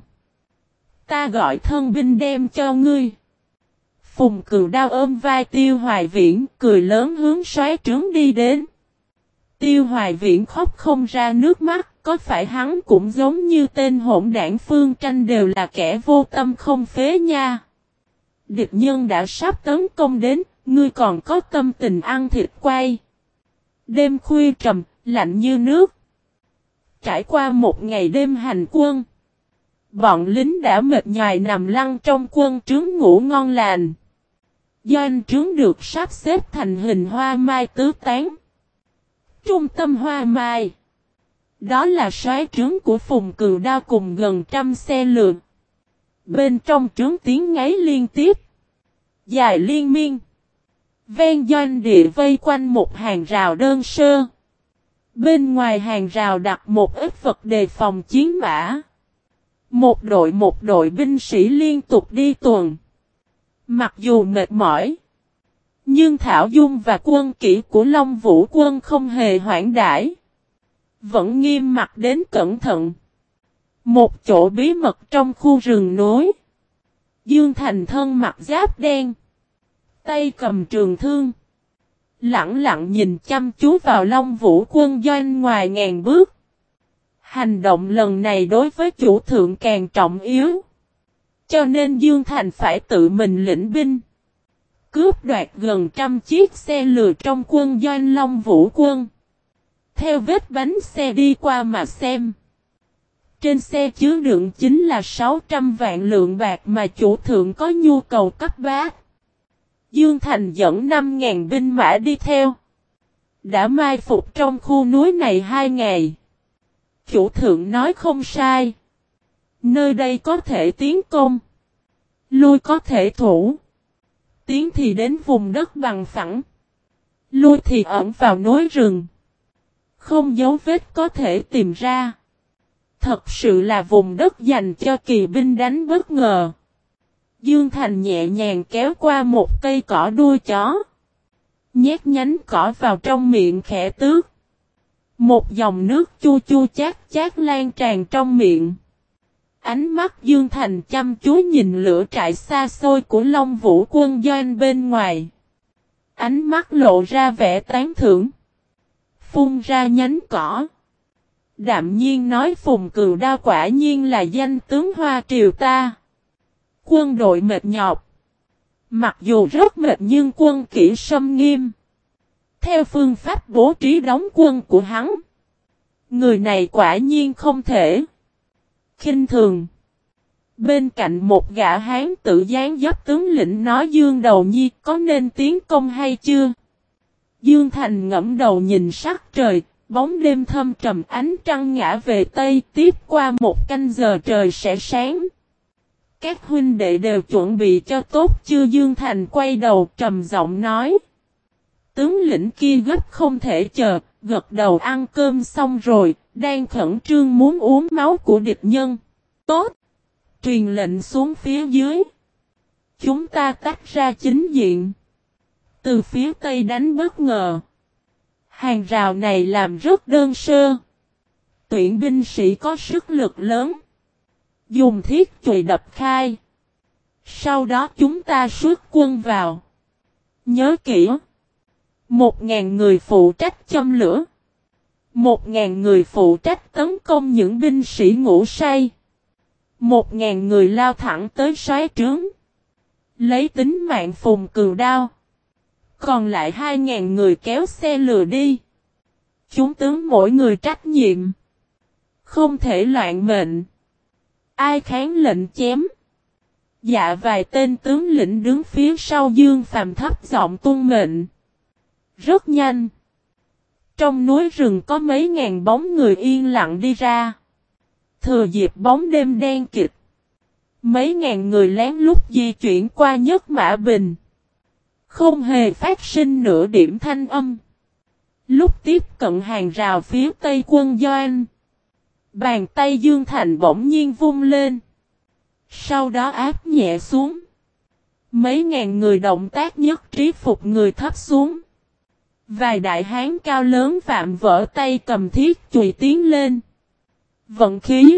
Ta gọi thân binh đem cho ngươi. Phùng Cừu Đao ôm vai Tiêu Hoài Viễn, cười lớn hướng soái trướng đi đến. Tiêu Hoài Viễn khóc không ra nước mắt, có phải hắn cũng giống như tên hỗn đảng Phương Tranh đều là kẻ vô tâm không phế nha. Địch nhân đã sắp tấn công đến, ngươi còn có tâm tình ăn thịt quay. Đêm khuya trầm, lạnh như nước. Trải qua một ngày đêm hành quân, bọn lính đã mệt nhoài nằm lăn trong quân trướng ngủ ngon lành. Doanh trướng được sắp xếp thành hình hoa mai tứ tán. Trung tâm hoa mai, đó là soái trướng của Phùng Cừu Đao cùng gần trăm xe lượn. Bên trong trướng tiếng ngáy liên tiếp, dài liên miên. Ven doanh địa vây quanh một hàng rào đơn sơ. Bên ngoài hàng rào đặt một ít vật đề phòng chiến mã. Một đội binh sĩ liên tục đi tuần. Mặc dù mệt mỏi, nhưng Thảo Dung và quân kỹ của Long Vũ quân không hề hoảng đãi. Vẫn nghiêm mặt đến cẩn thận. Một chỗ bí mật trong khu rừng núi. Dương Thành thân mặc giáp đen, tay cầm trường thương, lặng lặng nhìn chăm chú vào Long Vũ quân doanh ngoài ngàn bước. Hành động lần này đối với chủ thượng càng trọng yếu. Cho nên Dương Thành phải tự mình lĩnh binh. Cướp đoạt gần trăm chiếc xe lừa trong quân doanh Long Vũ quân. Theo vết bánh xe đi qua mà xem. Trên xe chứa đựng chính là 600 vạn lượng bạc mà chủ thượng có nhu cầu cấp bách. Dương Thành dẫn 5.000 binh mã đi theo. Đã mai phục trong khu núi này 2 ngày. Chủ thượng nói không sai. Nơi đây có thể tiến công. Lui có thể thủ. Tiến thì đến vùng đất bằng phẳng. Lui thì ẩn vào núi rừng. Không dấu vết có thể tìm ra. Thật sự là vùng đất dành cho kỳ binh đánh bất ngờ. Dương Thành nhẹ nhàng kéo qua một cây cỏ đuôi chó. Nhét nhánh cỏ vào trong miệng khẽ tước. Một dòng nước chua chua chát chát lan tràn trong miệng. Ánh mắt Dương Thành chăm chú nhìn lửa trại xa xôi của Long Vũ quân doanh bên ngoài. Ánh mắt lộ ra vẻ tán thưởng. Phun ra nhánh cỏ. Đạm nhiên nói Phùng Cừu Đao quả nhiên là danh tướng Hoa Triều ta. Quân đội mệt nhọc. Mặc dù rất mệt nhưng quân kỹ sâm nghiêm. Theo phương pháp bố trí đóng quân của hắn. Người này quả nhiên không thể khinh thường. Bên cạnh một gã hán tự dáng dấp tướng lĩnh nói Dương Đầu Nhi có nên tiến công hay chưa? Dương Thành ngẫm đầu nhìn sắc trời. Bóng đêm thâm trầm ánh trăng ngã về Tây tiếp qua một canh giờ trời sẽ sáng. Các huynh đệ đều chuẩn bị cho tốt chưa? Dương Thành quay đầu trầm giọng nói. Tướng lĩnh kia gấp không thể chờ, gật đầu ăn cơm xong rồi, đang khẩn trương muốn uống máu của địch nhân. Tốt! Truyền lệnh xuống phía dưới. Chúng ta tách ra chính diện. Từ phía Tây đánh bất ngờ. Hàng rào này làm rất đơn sơ. Tuyển binh sĩ có sức lực lớn. Dùng thiết chùy đập khai. Sau đó chúng ta xuất quân vào. Nhớ kỹ. 1.000 người phụ trách châm lửa. 1.000 người phụ trách tấn công những binh sĩ ngủ say. 1.000 người lao thẳng tới soái trướng. Lấy tính mạng Phùng Cừu Đao. Còn lại 2.000 người kéo xe lừa đi. Chúng tướng mỗi người trách nhiệm. Không thể loạn mệnh. Ai kháng lệnh chém. Dạ vài tên tướng lĩnh đứng phía sau Dương Phàm thấp giọng tuân mệnh. Rất nhanh. Trong núi rừng có mấy ngàn bóng người yên lặng đi ra. Thừa dịp bóng đêm đen kịt. Mấy ngàn người lén lút di chuyển qua Nhất Mã Bình. Không hề phát sinh nửa điểm thanh âm. Lúc tiếp cận hàng rào phía Tây quân doanh. Bàn tay Dương Thành bỗng nhiên vung lên. Sau đó áp nhẹ xuống. Mấy ngàn người động tác nhất trí phục người thấp xuống. Vài đại hán cao lớn vạm vỡ tay cầm thiết chùy tiến lên. Vận khí.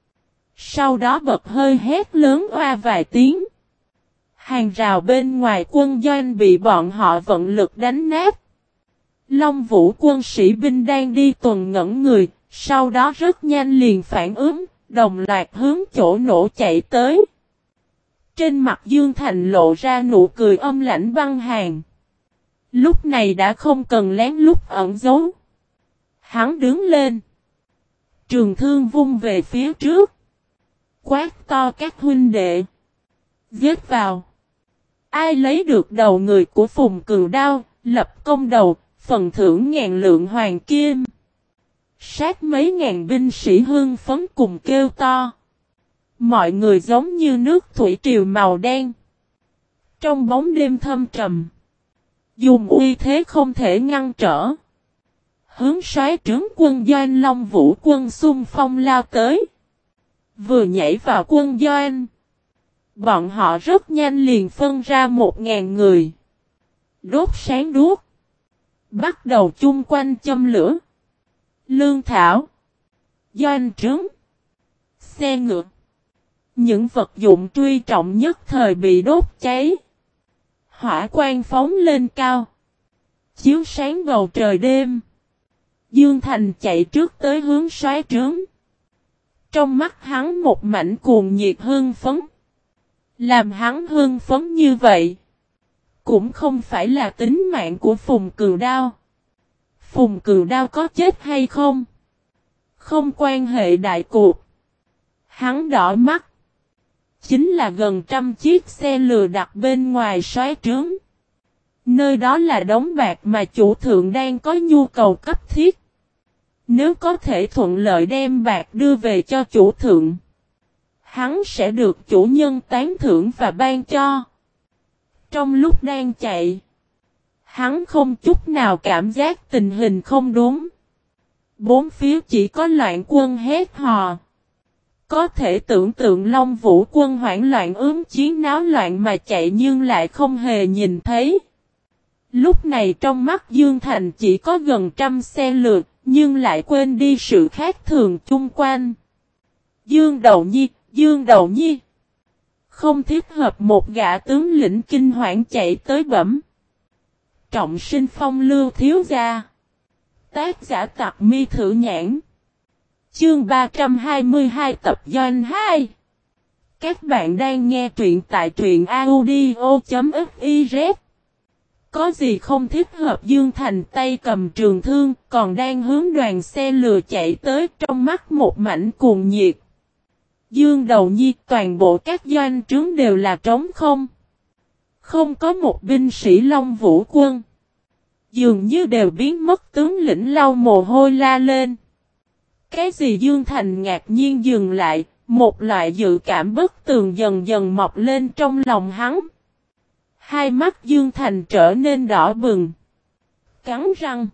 Sau đó bật hơi hét lớn oa vài tiếng. Hàng rào bên ngoài quân doanh bị bọn họ vận lực đánh nát. Long Vũ quân sĩ binh đang đi tuần ngẩn người, sau đó rất nhanh liền phản ứng, đồng loạt hướng chỗ nổ chạy tới. Trên mặt Dương Thành lộ ra nụ cười âm lãnh băng hàn. Lúc này đã không cần lén lút ẩn giấu. Hắn đứng lên. Trường thương vung về phía trước. Quát to các huynh đệ. Giết vào. Ai lấy được đầu người của Phùng Cừu Đao, lập công đầu, phần thưởng ngàn lượng hoàng kim. Sát mấy ngàn binh sĩ hưng phấn cùng kêu to. Mọi người giống như nước thủy triều màu đen. Trong bóng đêm thâm trầm. Dùng uy thế không thể ngăn trở. Hướng soái trướng quân doanh Long Vũ quân xung phong lao tới. Vừa nhảy vào quân doanh. Bọn họ rất nhanh liền phân ra 1000 người. Đốt sáng đuốc. Bắt đầu chung quanh châm lửa. Lương thảo. Doanh trướng. Xe ngựa. Những vật dụng truy trọng nhất thời bị đốt cháy. Hỏa quang phóng lên cao. Chiếu sáng bầu trời đêm. Dương Thành chạy trước tới hướng soái trướng. Trong mắt hắn một mảnh cuồng nhiệt hưng phấn. Làm hắn hưng phấn như vậy. Cũng không phải là tính mạng của Phùng Cừu Đao. Phùng Cừu Đao có chết hay không? Không quan hệ đại cuộc. Hắn đỏ mắt. Chính là gần 100 chiếc xe lừa đặt bên ngoài soái trướng. Nơi đó là đống bạc mà chủ thượng đang có nhu cầu cấp thiết. Nếu có thể thuận lợi đem bạc đưa về cho chủ thượng, hắn sẽ được chủ nhân tán thưởng và ban cho. Trong lúc đang chạy, hắn không chút nào cảm giác tình hình không đúng. Bốn phía chỉ có loạn quân hét hò. Có thể tưởng tượng Long Vũ quân hoảng loạn ướm chiến náo loạn mà chạy nhưng lại không hề nhìn thấy. Lúc này trong mắt Dương Thành chỉ có gần 100 xe lượt, nhưng lại quên đi sự khác thường chung quanh. Dương Đầu Nhi. Không thích hợp một gã tướng lĩnh kinh hoảng chạy tới bẩm. Trọng sinh phong lưu thiếu gia. Tác giả Tặc Mi Thử Nhãn. Chương 322 tập Doanh 2. Các bạn đang nghe truyện tại truyện audio.fiz. Có gì không thích hợp? Dương Thành tay cầm trường thương, còn đang hướng đoàn xe lừa chạy tới, trong mắt một mảnh cuồng nhiệt. Dương Đầu Nhi, toàn bộ các doanh trướng đều là trống không. Không có một binh sĩ Long Vũ quân. Dường như đều biến mất. Tướng lĩnh lau mồ hôi la lên. Cái gì? Dương Thành ngạc nhiên dừng lại, một loại dự cảm bất tường dần dần mọc lên trong lòng hắn. Hai mắt Dương Thành trở nên đỏ bừng. Cắn răng.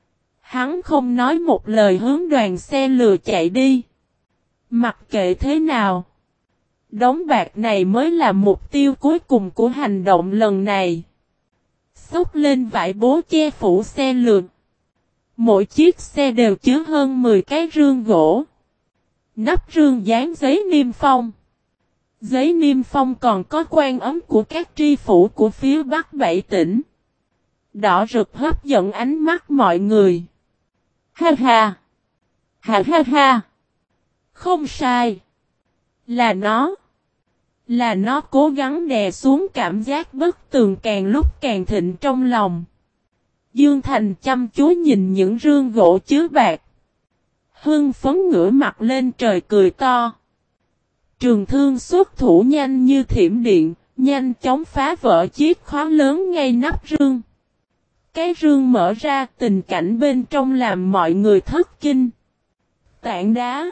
Hắn không nói một lời hướng đoàn xe lừa chạy đi. Mặc kệ thế nào, đống bạc này mới là mục tiêu cuối cùng của hành động lần này. Xốc lên vải bố che phủ xe lừa. Mỗi chiếc xe đều chứa hơn 10 cái rương gỗ. Nắp rương dán giấy niêm phong. Giấy niêm phong còn có quan ấm của các tri phủ của phía Bắc 7 tỉnh. Đỏ rực hấp dẫn ánh mắt mọi người. Ha ha! Ha ha ha! Không sai! Là nó! Là nó cố gắng đè xuống cảm giác bất tường càng lúc càng thịnh trong lòng. Dương Thành chăm chú nhìn những rương gỗ chứa bạc. Hưng phấn ngửa mặt lên trời cười to. Trường thương xuất thủ nhanh như thiểm điện, nhanh chóng phá vỡ chiếc khóa lớn ngay nắp rương. Cái rương mở ra, tình cảnh bên trong làm mọi người thất kinh. Tảng đá.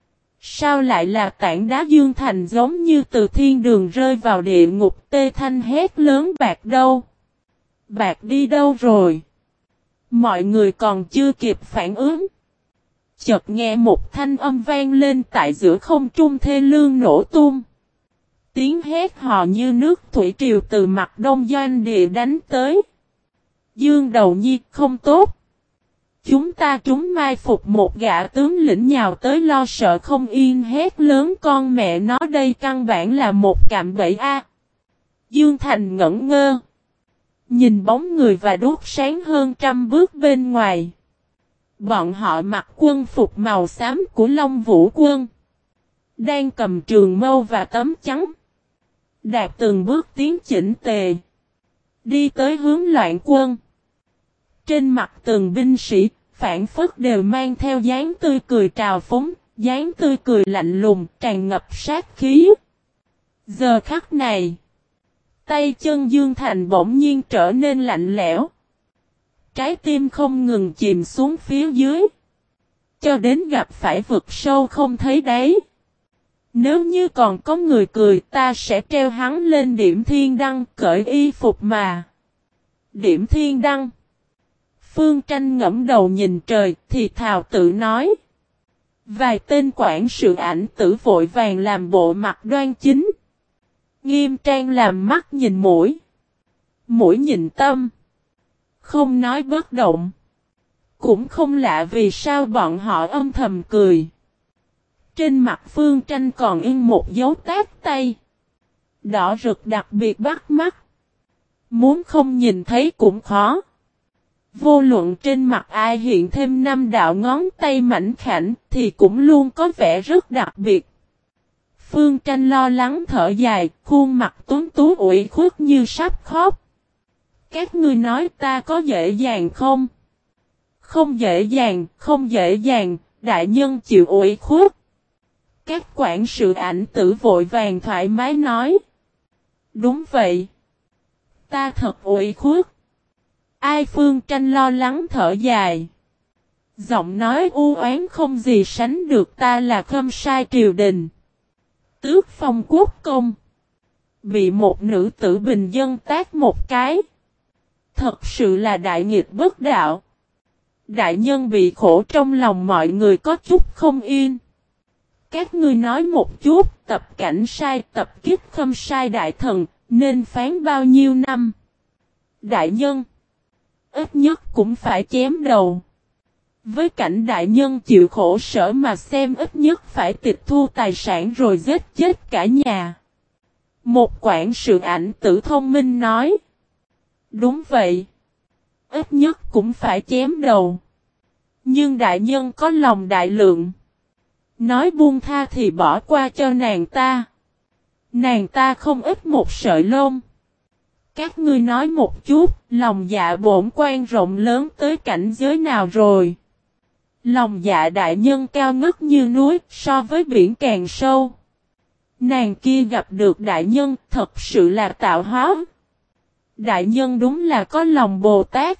Sao lại là tảng đá? Dương Thành giống như từ thiên đường rơi vào địa ngục, tê thanh hét lớn: bạc đâu? Bạc đi đâu rồi? Mọi người còn chưa kịp phản ứng. Chợt nghe một thanh âm vang lên tại giữa không trung thê lương nổ tung. Tiếng hét hò như nước thủy triều từ mặt đông doanh địa đánh tới. Dương Đầu Nhi, không tốt. Chúng ta trúng mai phục. Một gã tướng lĩnh nhào tới lo sợ không yên hét lớn: con mẹ nó, đây căn bản là một cạm bẫy a. Dương Thành ngẩn ngơ. Nhìn bóng người và đuốc sáng hơn 100 bước bên ngoài. Bọn họ mặc quân phục màu xám của Long Vũ quân. Đang cầm trường mâu và tấm chắn. Đạp từng bước tiến chỉnh tề. Đi tới hướng loạn quân. Trên mặt từng binh sĩ, phản phất đều mang theo dáng tươi cười trào phúng, dáng tươi cười lạnh lùng, tràn ngập sát khí. Giờ khắc này, Tay chân Dương Thành bỗng nhiên trở nên lạnh lẽo. Trái tim không ngừng chìm xuống phía dưới. Cho đến gặp phải vực sâu không thấy đáy. Nếu như còn có người cười ta sẽ treo hắn lên điểm thiên đăng cởi y phục mà. Điểm thiên đăng. Phương Tranh ngẫm đầu nhìn trời thì thào tự nói. Vài tên quản sự ảnh tử vội vàng làm bộ mặt đoan chính. Nghiêm trang làm mắt nhìn mũi. Mũi nhìn tâm. Không nói bất động. Cũng không lạ vì sao bọn họ âm thầm cười. Trên mặt Phương Tranh còn in một dấu tát tay. Đỏ rực đặc biệt bắt mắt. Muốn không nhìn thấy cũng khó. Vô luận trên mặt ai hiện thêm 5 đạo ngón tay mảnh khảnh thì cũng luôn có vẻ rất đặc biệt. Phương Tranh lo lắng thở dài, khuôn mặt tuấn tú ủy khuất như sắp khóc. Các ngươi nói ta có dễ dàng không? Không dễ dàng, không dễ dàng, đại nhân chịu ủy khuất. Các quản sự ảnh tử vội vàng thoải mái nói. Đúng vậy. Ta thật ủy khuất. Ai Phương Tranh lo lắng thở dài. Giọng nói u oán không gì sánh được ta là khâm sai triều đình. Tước phong quốc công. Bị một nữ tử bình dân tát một cái. Thật sự là đại nghịch bất đạo. Đại nhân bị khổ trong lòng mọi người có chút không yên. Các ngươi nói một chút, tập cảnh sai, tập kiếp khâm sai đại thần, nên phán bao nhiêu năm? Đại nhân, ít nhất cũng phải chém đầu. Với cảnh đại nhân chịu khổ sở mà xem ít nhất phải tịch thu tài sản rồi giết chết cả nhà. Một quản sự ảnh tử thông minh nói. Đúng vậy. Ít nhất cũng phải chém đầu. Nhưng đại nhân có lòng đại lượng. Nói buông tha thì bỏ qua cho nàng ta. Nàng ta không ít một sợi lông. Các ngươi nói một chút, lòng dạ bổn quan rộng lớn tới cảnh giới nào rồi? Lòng dạ đại nhân cao ngất như núi, so với biển càng sâu. Nàng kia gặp được đại nhân, thật sự là tạo hóa. Đại nhân đúng là có lòng Bồ Tát.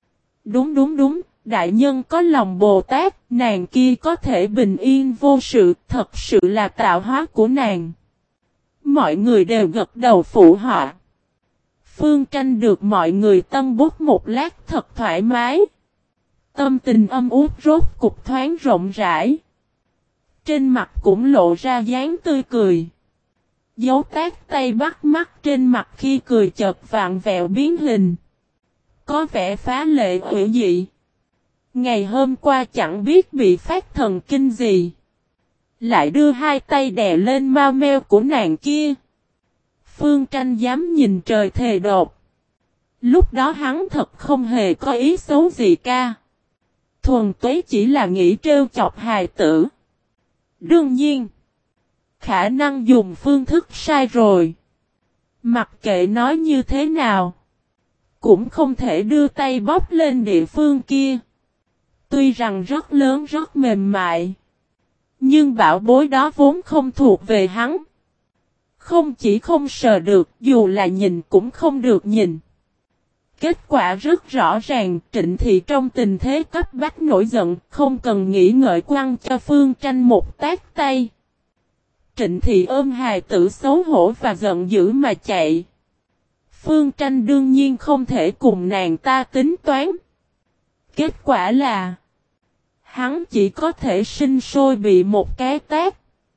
Đúng, đại nhân có lòng Bồ Tát, nàng kia có thể bình yên vô sự, thật sự là tạo hóa của nàng. Mọi người đều gật đầu phụ họa. Phương Tranh được mọi người tâm bút một lát thật thoải mái. Tâm tình âm út rốt cục thoáng rộng rãi. Trên mặt cũng lộ ra dáng tươi cười. Dấu tát tay bắt mắt trên mặt khi cười chợt vạn vẹo biến hình. Có vẻ phá lệ hữu dị. Ngày hôm qua chẳng biết bị phát thần kinh gì. Lại đưa hai tay đè lên mau meo của nàng kia. Phương Tranh dám nhìn trời thề đột. Lúc đó hắn thật không hề có ý xấu gì ca. Thuần túy chỉ là nghĩ trêu chọc hài tử. Đương nhiên, khả năng dùng phương thức sai rồi. Mặc kệ nói như thế nào, cũng không thể đưa tay bóp lên địa phương kia. Tuy rằng rất lớn rất mềm mại, nhưng bảo bối đó vốn không thuộc về hắn. Không chỉ không sờ được, dù là nhìn cũng không được nhìn. Kết quả rất rõ ràng, Trịnh Thị trong tình thế cấp bách nổi giận, không cần nghĩ ngợi quăng cho Phương Tranh một tát tay. Trịnh Thị ôm hài tử xấu hổ và giận dữ mà chạy. Phương Tranh đương nhiên không thể cùng nàng ta tính toán. Kết quả là hắn chỉ có thể sinh sôi bị một cái tát.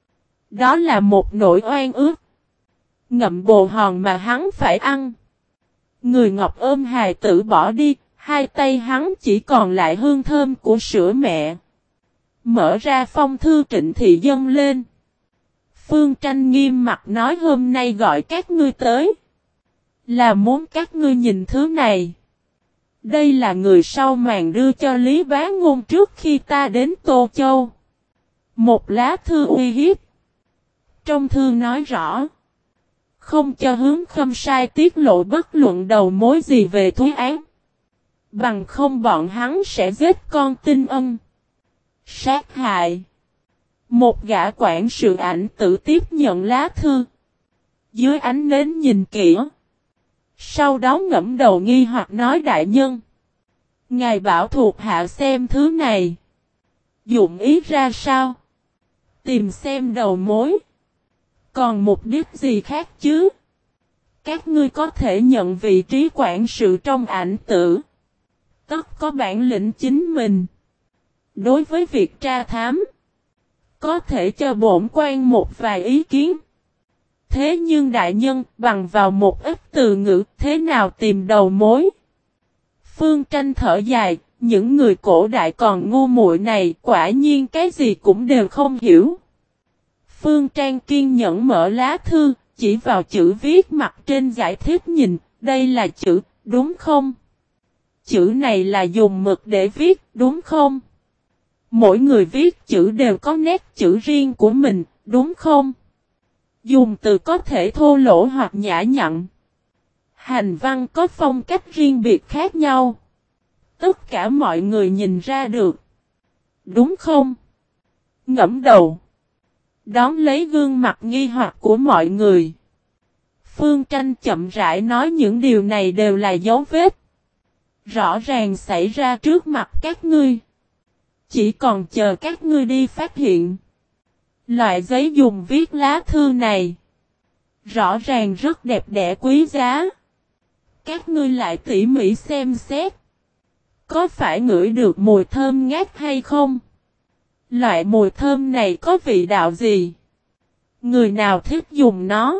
Đó là một nỗi oan ức. Ngậm bồ hòn mà hắn phải ăn. Người ngọc ôm hài tử bỏ đi, hai tay hắn chỉ còn lại hương thơm của sữa mẹ. Mở ra phong thư Trịnh Thị dâng lên. Phương Tranh nghiêm mặt nói hôm nay gọi các ngươi tới. Là muốn các ngươi nhìn thứ này. Đây là người sau màn đưa cho Lý Bá Ngôn trước khi ta đến Tô Châu. Một lá thư uy hiếp. Trong thư nói rõ. Không cho Hướng Khâm sai tiết lộ bất luận đầu mối gì về Thúy Án. Bằng không bọn hắn sẽ giết con Tinh Ân. Sát hại. Một gã quản sự ảnh tử tiếp nhận lá thư. Dưới ánh nến nhìn kỹ. Sau đó ngẫm đầu nghi hoặc nói đại nhân. Ngài bảo thuộc hạ xem thứ này. Dụng ý ra sao? Tìm xem đầu mối. Còn mục đích gì khác chứ? Các ngươi có thể nhận vị trí quản sự trong ảnh tử. Tất có bản lĩnh chính mình. Đối với việc tra thám, có thể cho bổn quan một vài ý kiến. Thế nhưng đại nhân bằng vào một ít từ ngữ thế nào tìm đầu mối? Phương Tranh thở dài, những người cổ đại còn ngu muội này quả nhiên cái gì cũng đều không hiểu. Phương Trang kiên nhẫn mở lá thư, chỉ vào chữ viết mặt trên giải thích nhìn, đây là chữ, đúng không? Chữ này là dùng mực để viết, đúng không? Mỗi người viết chữ đều có nét chữ riêng của mình, đúng không? Dùng từ có thể thô lỗ hoặc nhã nhặn. Hành văn có phong cách riêng biệt khác nhau. Tất cả mọi người nhìn ra được. Đúng không? Ngẫm đầu. Đón lấy gương mặt nghi hoặc của mọi người. Phương Tranh chậm rãi nói những điều này đều là dấu vết. Rõ ràng xảy ra trước mặt các ngươi. Chỉ còn chờ các ngươi đi phát hiện. Loại giấy dùng viết lá thư này. Rõ ràng rất đẹp đẽ quý giá. Các ngươi lại tỉ mỉ xem xét. Có phải ngửi được mùi thơm ngát hay không? Loại mùi thơm này có vị đạo gì? Người nào thích dùng nó?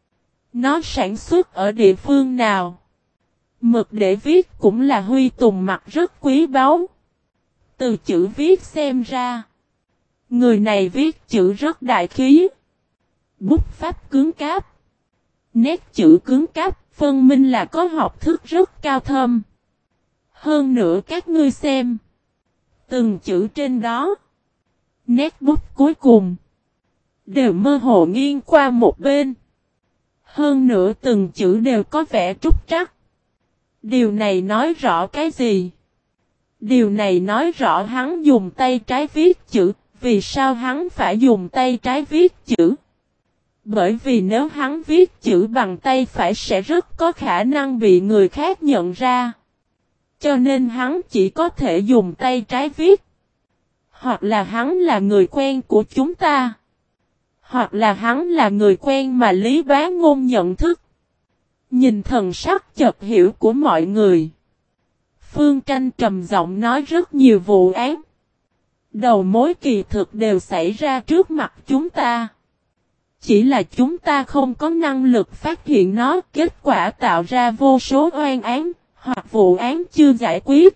Nó sản xuất ở địa phương nào? Mực để viết cũng là huy tùng mặt rất quý báu. Từ chữ viết xem ra. Người này viết chữ rất đại khí. Bút pháp cứng cáp. Nét chữ cứng cáp, phân minh là có học thức rất cao thâm. Hơn nữa các ngươi xem. Từng chữ trên đó. Nét bút cuối cùng. Đều mơ hồ nghiêng qua một bên. Hơn nữa từng chữ đều có vẻ trúc trắc. Điều này nói rõ cái gì? Điều này nói rõ hắn dùng tay trái viết chữ. Vì sao hắn phải dùng tay trái viết chữ? Bởi vì nếu hắn viết chữ bằng tay phải sẽ rất có khả năng bị người khác nhận ra. Cho nên hắn chỉ có thể dùng tay trái viết. Hoặc là hắn là người quen của chúng ta. Hoặc là hắn là người quen mà Lý Bá Ngôn nhận thức. Nhìn thần sắc chợt hiểu của mọi người. Phương Tranh trầm giọng nói rất nhiều vụ án. Đầu mối kỳ thực đều xảy ra trước mặt chúng ta. Chỉ là chúng ta không có năng lực phát hiện nó, kết quả tạo ra vô số oan án, hoặc vụ án chưa giải quyết.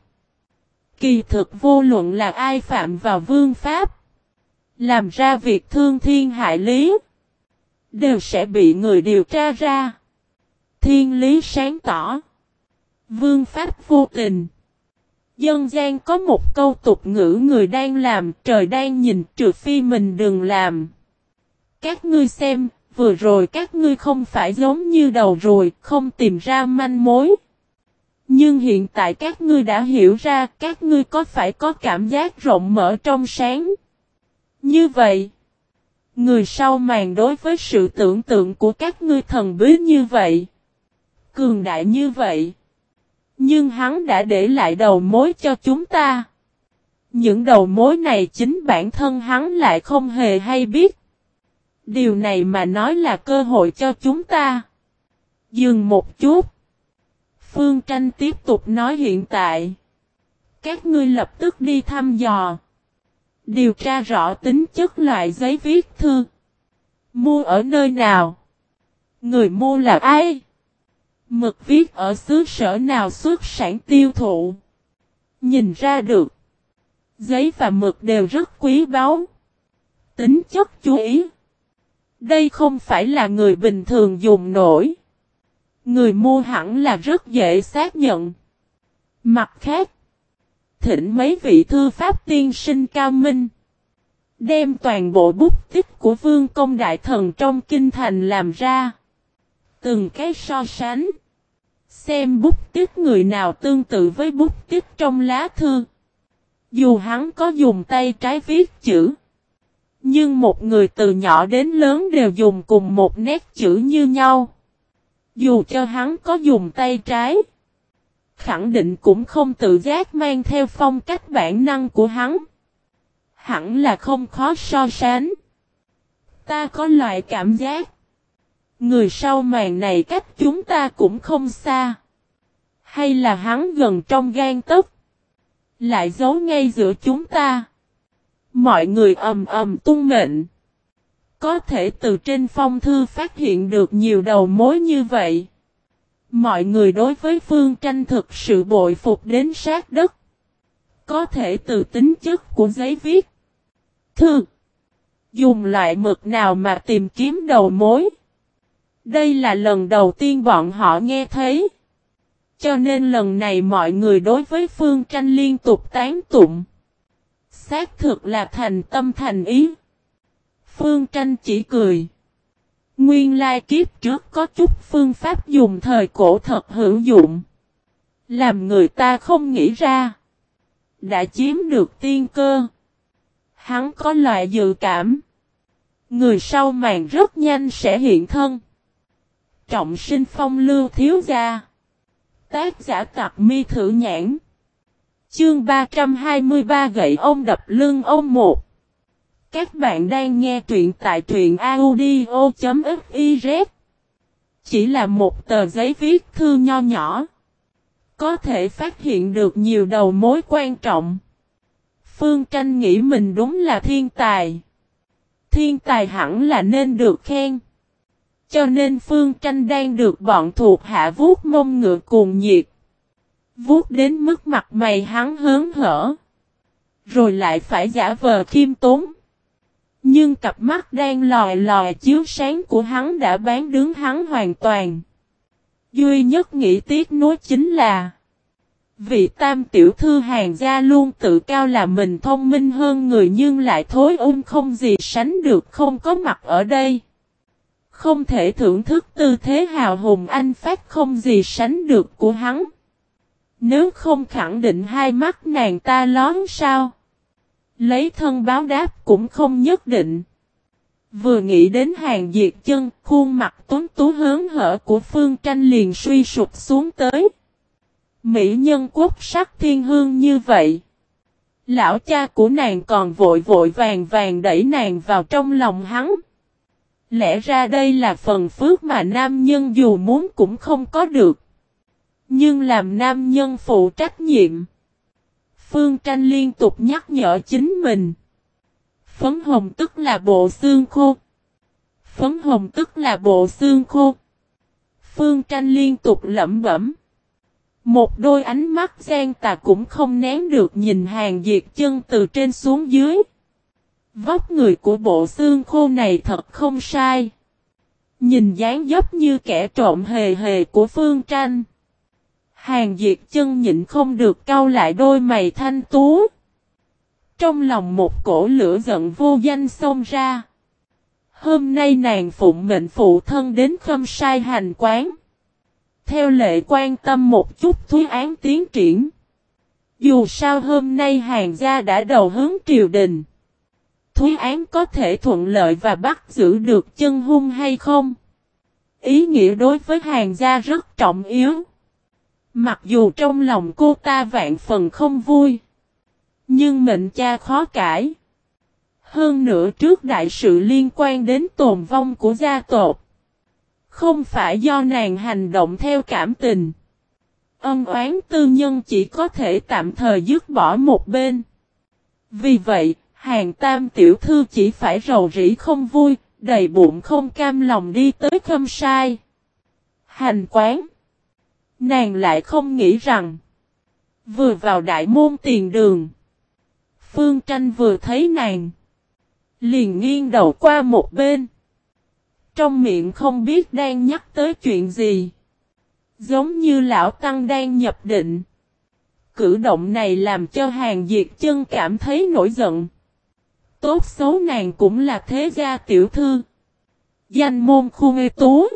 Kỳ thực vô luận là ai phạm vào vương pháp, làm ra việc thương thiên hại lý, đều sẽ bị người điều tra ra. Thiên lý sáng tỏ. Vương pháp vô tình. Dân gian có một câu tục ngữ người đang làm, trời đang nhìn, trừ phi mình đừng làm. Các ngươi xem, vừa rồi các ngươi không phải giống như đầu ruồi, không tìm ra manh mối. Nhưng hiện tại các ngươi đã hiểu ra, các ngươi có phải có cảm giác rộng mở trong sáng. Như vậy, người sau màn đối với sự tưởng tượng của các ngươi thần bí như vậy, cường đại như vậy. Nhưng hắn đã để lại đầu mối cho chúng ta. Những đầu mối này chính bản thân hắn lại không hề hay biết. Điều này mà nói là cơ hội cho chúng ta. Dừng một chút. Phương Tranh tiếp tục nói hiện tại. Các ngươi lập tức đi thăm dò. Điều tra rõ tính chất loại giấy viết thư. Mua ở nơi nào? Người mua là ai? Mực viết ở xứ sở nào xuất sản tiêu thụ. Nhìn ra được. Giấy và mực đều rất quý báu. Tính chất chú ý. Đây không phải là người bình thường dùng nổi. Người mua hẳn là rất dễ xác nhận. Mặt khác. Thỉnh mấy vị thư pháp tiên sinh cao minh. Đem toàn bộ bút tích của vương công đại thần trong kinh thành làm ra. Từng cái so sánh. Xem bút tích người nào tương tự với bút tích trong lá thư. Dù hắn có dùng tay trái viết chữ. Nhưng một người từ nhỏ đến lớn đều dùng cùng một nét chữ như nhau. Dù cho hắn có dùng tay trái, khẳng định cũng không tự giác mang theo phong cách bản năng của hắn. Hẳn là không khó so sánh. Ta có loại cảm giác, người sau màn này cách chúng ta cũng không xa. Hay là hắn gần trong gang tấc, lại giấu ngay giữa chúng ta. Mọi người ầm ầm tung mệnh. Có thể từ trên phong thư phát hiện được nhiều đầu mối như vậy. Mọi người đối với Phương Tranh thực sự bội phục đến sát đất. Có thể từ tính chất của giấy viết thư, dùng loại mực nào mà tìm kiếm đầu mối. Đây là lần đầu tiên bọn họ nghe thấy. Cho nên lần này mọi người đối với Phương Tranh liên tục tán tụng. Xác thực là thành tâm thành ý. Phương Tranh chỉ cười. Nguyên lai kiếp trước có chút phương pháp dùng thời cổ thật hữu dụng. Làm người ta không nghĩ ra. Đã chiếm được tiên cơ. Hắn có loại dự cảm. Người sau màn rất nhanh sẽ hiện thân. Trọng sinh phong lưu thiếu gia. Tác giả Tặc Mi Thử Nhãn. Chương 323 gậy ông đập lưng ông một. Các bạn đang nghe truyện tại truyện audio.fiz. Chỉ là một tờ giấy viết thư nho nhỏ. Có thể phát hiện được nhiều đầu mối quan trọng. Phương Tranh nghĩ mình đúng là thiên tài. Thiên tài hẳn là nên được khen. Cho nên Phương Tranh đang được bọn thuộc hạ vuốt mông ngựa cuồng nhiệt. Vuốt đến mức mặt mày hắn hớn hở. Rồi lại phải giả vờ khiêm tốn. Nhưng cặp mắt đang lòi lòi chiếu sáng của hắn đã bán đứng hắn hoàn toàn. Duy nhất nghĩ tiếc nuối chính là vị tam tiểu thư Hàn gia luôn tự cao là mình thông minh hơn người nhưng lại thối không gì sánh được không có mặt ở đây. Không thể thưởng thức tư thế hào hùng anh phát không gì sánh được của hắn. Nếu không khẳng định hai mắt nàng ta lón sao. Lấy thân báo đáp cũng không nhất định. Vừa nghĩ đến Hàn Diệt Chân, khuôn mặt tuấn tú hớn hở của Phương Tranh liền suy sụp xuống tới. Mỹ nhân quốc sắc thiên hương như vậy. Lão cha của nàng còn vội vội vàng vàng đẩy nàng vào trong lòng hắn. Lẽ ra đây là phần phước mà nam nhân dù muốn cũng không có được. Nhưng làm nam nhân phụ trách nhiệm. Phương Tranh liên tục nhắc nhở chính mình. Phấn hồng tức là bộ xương khô. Phấn hồng tức là bộ xương khô. Phương Tranh liên tục lẩm bẩm. Một đôi ánh mắt gian tà cũng không nén được nhìn Hàn Diệt Chân từ trên xuống dưới. Vóc người của bộ xương khô này thật không sai. Nhìn dáng dấp như kẻ trộm hề hề của Phương Tranh. Hàn Diệt Chân nhịn không được cau lại đôi mày thanh tú. Trong lòng một cổ lửa giận vô danh xông ra. Hôm nay nàng phụng mệnh phụ thân đến Khâm Sai hành quán. Theo lệ quan tâm một chút Thúy Án tiến triển. Dù sao hôm nay Hàn gia đã đầu hướng triều đình. Thúy Án có thể thuận lợi và bắt giữ được Chân Hung hay không? Ý nghĩa đối với Hàn gia rất trọng yếu. Mặc dù trong lòng cô ta vạn phần không vui. Nhưng mệnh cha khó cãi. Hơn nữa trước đại sự liên quan đến tồn vong của gia tộc. Không phải do nàng hành động theo cảm tình. Ân oán tư nhân chỉ có thể tạm thời dứt bỏ một bên. Vì vậy, Hàn Tam tiểu thư chỉ phải rầu rĩ không vui, đầy bụng không cam lòng đi tới Khâm Sai hành quán. Nàng lại không nghĩ rằng vừa vào đại môn tiền đường, Phương Tranh vừa thấy nàng liền nghiêng đầu qua một bên. Trong miệng không biết đang nhắc tới chuyện gì. Giống như lão tăng đang nhập định. Cử động này làm cho Hàn Diệt Chân cảm thấy nổi giận. Tốt xấu nàng cũng là thế gia tiểu thư. Danh môn khuê tú.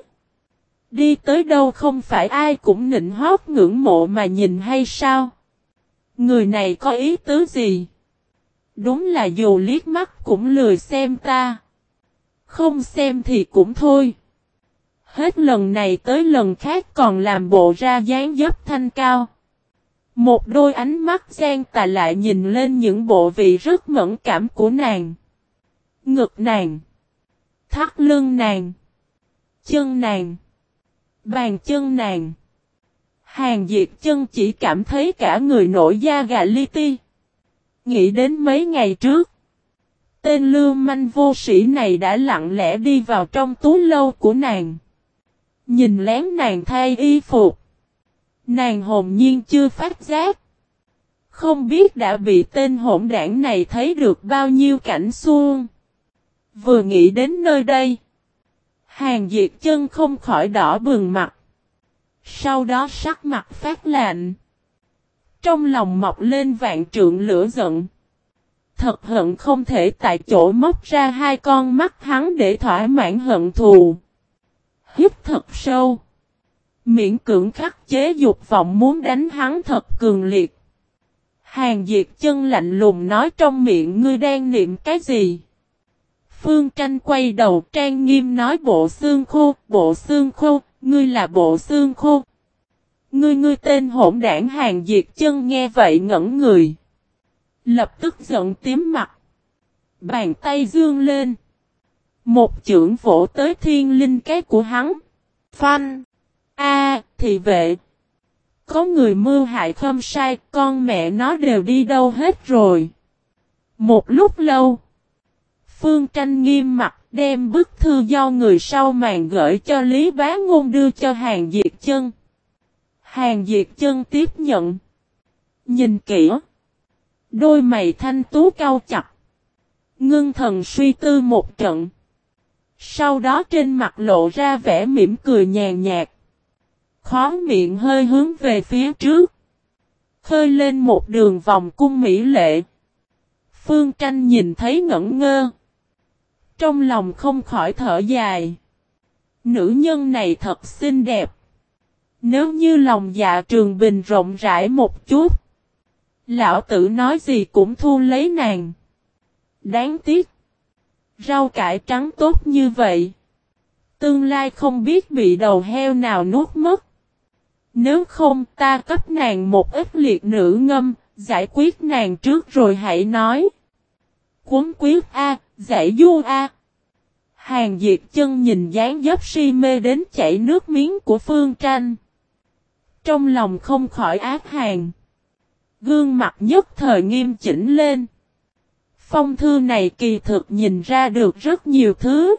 Đi tới đâu không phải ai cũng nịnh hót ngưỡng mộ mà nhìn hay sao? Người này có ý tứ gì? Đúng là dù liếc mắt cũng lười xem ta. Không xem thì cũng thôi. Hết lần này tới lần khác còn làm bộ ra dáng dấp thanh cao. Một đôi ánh mắt gian tà lại nhìn lên những bộ vị rất mẫn cảm của nàng. Ngực nàng, thắt lưng nàng, chân nàng, bàn chân nàng. Hàn Diệt Chân chỉ cảm thấy cả người nổi da gà li ti. Nghĩ đến mấy ngày trước, tên lưu manh vô sĩ này đã lặng lẽ đi vào trong tú lâu của nàng. Nhìn lén nàng thay y phục. Nàng hồn nhiên chưa phát giác. Không biết đã bị tên hỗn đảng này thấy được bao nhiêu cảnh xuông. Vừa nghĩ đến nơi đây, Hàn Diệt Chân không khỏi đỏ bừng mặt. Sau đó sắc mặt phát lạnh. Trong lòng mọc lên vạn trượng lửa giận. Thật hận không thể tại chỗ móc ra hai con mắt hắn để thỏa mãn hận thù. Hít thật sâu. Miễn cưỡng khắc chế dục vọng muốn đánh hắn thật cường liệt. Hàn Diệt Chân lạnh lùng nói trong miệng ngươi đang niệm cái gì? Phương Tranh quay đầu trang nghiêm nói bộ xương khô, ngươi là bộ xương khô. Ngươi tên hỗn đảng. Hàn Diệt Chân nghe vậy ngẩn người. Lập tức giận tím mặt. Bàn tay dương lên. Một chưởng vỗ tới thiên linh cái của hắn. Phanh. Thị vệ. Có người mưu hại Khâm Sai, con mẹ nó đều đi đâu hết rồi. Một lúc lâu. Phương Tranh nghiêm mặt đem bức thư do người sau màn gửi cho Lý Bá Ngôn đưa cho Hàn Diệt Chân. Hàn Diệt Chân tiếp nhận. Nhìn kỹ. Đôi mày thanh tú cau chặt. Ngưng thần suy tư một trận. Sau đó trên mặt lộ ra vẻ mỉm cười nhàn nhạt. Khóe miệng hơi hướng về phía trước. Khơi lên một đường vòng cung mỹ lệ. Phương Tranh nhìn thấy ngẩn ngơ. Trong lòng không khỏi thở dài. Nữ nhân này thật xinh đẹp. Nếu như lòng dạ Trường Bình rộng rãi một chút. Lão tử nói gì cũng thu lấy nàng. Đáng tiếc. Rau cải trắng tốt như vậy. Tương lai không biết bị đầu heo nào nuốt mất. Nếu không ta cấp nàng một ít liệt nữ ngâm. Giải quyết nàng trước rồi hãy nói. Quấn quyết giải du Hàn Diệt Chân nhìn dáng dấp si mê đến chảy nước miếng của Phương Tranh. Trong lòng không khỏi ác hàn. Gương mặt nhất thời nghiêm chỉnh lên. Phong thư này kỳ thực nhìn ra được rất nhiều thứ.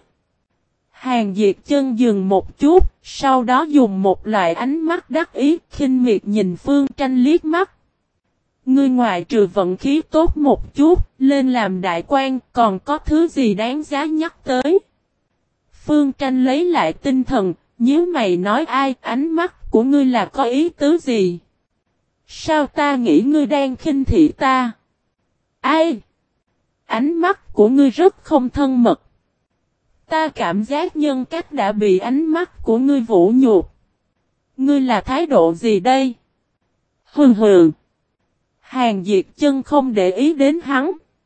Hàn Diệt Chân dừng một chút, sau đó dùng một loại ánh mắt đắc ý khinh miệt nhìn Phương Tranh liếc mắt. Ngươi ngoài trừ vận khí tốt một chút, lên làm đại quan, còn có thứ gì đáng giá nhắc tới? Phương Tranh lấy lại tinh thần, nhíu mày nói ai, ánh mắt của ngươi là có ý tứ gì? Sao ta nghĩ ngươi đang khinh thị ta? Ai? Ánh mắt của ngươi rất không thân mật. Ta cảm giác nhân cách đã bị ánh mắt của ngươi vũ nhục. Ngươi là thái độ gì đây? Hừ. Hàn Diệt Chân không để ý đến hắn.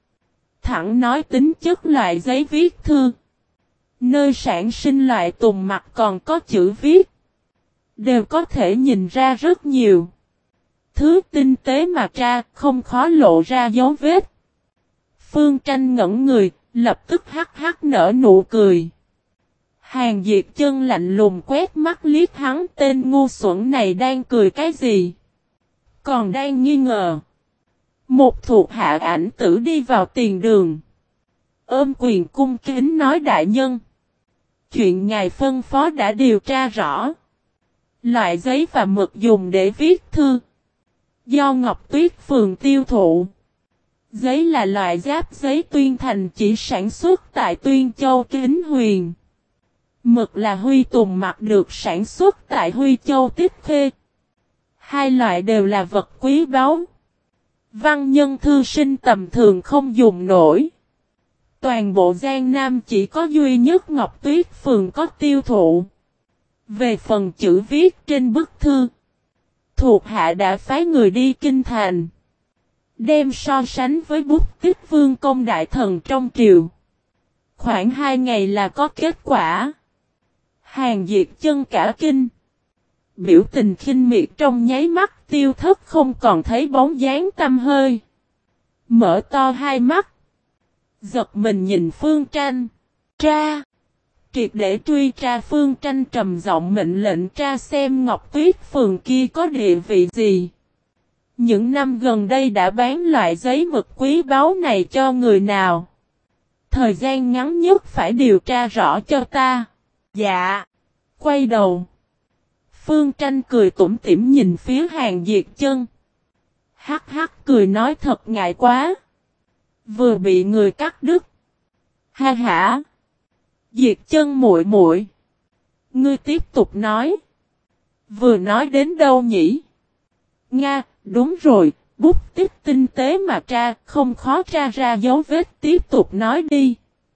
Thẳng nói tính chất loại giấy viết thư. Nơi sản sinh loại tùng mặt còn có chữ viết. Đều có thể nhìn ra rất nhiều. Thứ tinh tế mà tra không khó lộ ra dấu vết. Phương Tranh ngẩn người, lập tức hắc nở nụ cười. Hàn Diệt Chân lạnh lùng quét mắt liếc hắn, tên ngu xuẩn này đang cười cái gì? Còn đang nghi ngờ. Một thuộc hạ Ảnh Tử đi vào tiền đường. Ôm quyền cung kính nói đại nhân. Chuyện ngài phân phó đã điều tra rõ. Loại giấy và mực dùng để viết thư. Do Ngọc Tuyết Phường tiêu thụ. Giấy là loại giáp giấy Tuyên Thành chỉ sản xuất tại Tuyên Châu Kính Huyền. Mực là huy tùng mặt được sản xuất tại Huy Châu Tích Khê. Hai loại đều là vật quý báu. Văn nhân thư sinh tầm thường không dùng nổi. Toàn bộ Giang Nam chỉ có duy nhất Ngọc Tuyết Phường có tiêu thụ. Về phần chữ viết trên bức thư, thuộc hạ đã phái người đi kinh thành. Đem so sánh với bút tích vương công đại thần trong triều. Khoảng 2 ngày là có kết quả. Hàn Diệt Chân cả kinh. Biểu tình khinh miệt trong nháy mắt tiêu thất không còn thấy bóng dáng tăm hơi. Mở to hai mắt. Giật mình nhìn Phương Tranh. Tra. Triệt để truy tra. Phương Tranh trầm giọng mệnh lệnh tra xem Ngọc Tuyết Phường kia có địa vị gì. Những năm gần đây đã bán loại giấy mực quý báu này cho người nào? Thời gian ngắn nhất phải điều tra rõ cho ta. Dạ. Quay đầu. Phương Tranh cười tủm tỉm nhìn phía Hàn Diệt Chân. Hắc hắc cười nói thật ngại quá. Vừa bị người cắt đứt. Ha hả. Diệt Chân muội muội. Ngươi tiếp tục nói. Vừa nói đến đâu nhỉ? Nga, đúng rồi, bút tích tinh tế mà tra, không khó tra ra dấu vết, tiếp tục nói đi.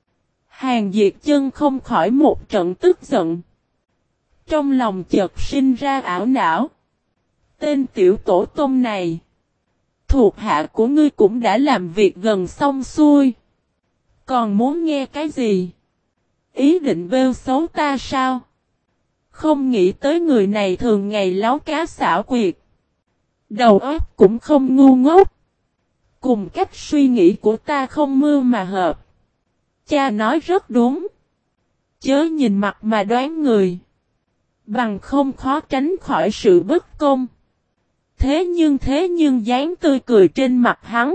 Hàn Diệt Chân không khỏi một trận tức giận. Trong lòng chợt sinh ra ảo não. Tên tiểu tổ tông này. Thuộc hạ của ngươi cũng đã làm việc gần xong xuôi. Còn muốn nghe cái gì? Ý định bêu xấu ta sao? Không nghĩ tới người này thường ngày láo cá xảo quyệt. Đầu óc cũng không ngu ngốc. Cùng cách suy nghĩ của ta không mưu mà hợp. Cha nói rất đúng. Chớ nhìn mặt mà đoán người. Bằng không khó tránh khỏi sự bất công. Thế nhưng dáng tươi cười trên mặt hắn.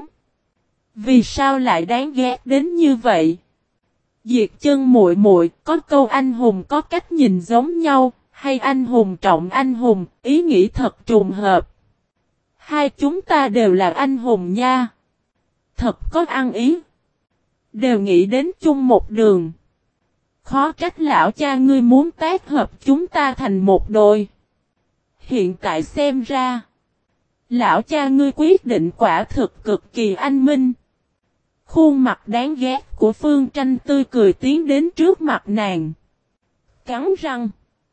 Vì sao lại đáng ghét đến như vậy? Diệt Chân muội muội, có câu anh hùng có cách nhìn giống nhau, hay anh hùng trọng anh hùng, ý nghĩ thật trùng hợp. Hai chúng ta đều là anh hùng nha. Thật có ăn ý. Đều nghĩ đến chung một đường. Khó trách lão cha ngươi muốn tác hợp chúng ta thành một đôi. Hiện tại xem ra. Lão cha ngươi quyết định quả thực cực kỳ anh minh. Khuôn mặt đáng ghét của Phương Tranh tươi cười tiến đến trước mặt nàng. Cắn răng.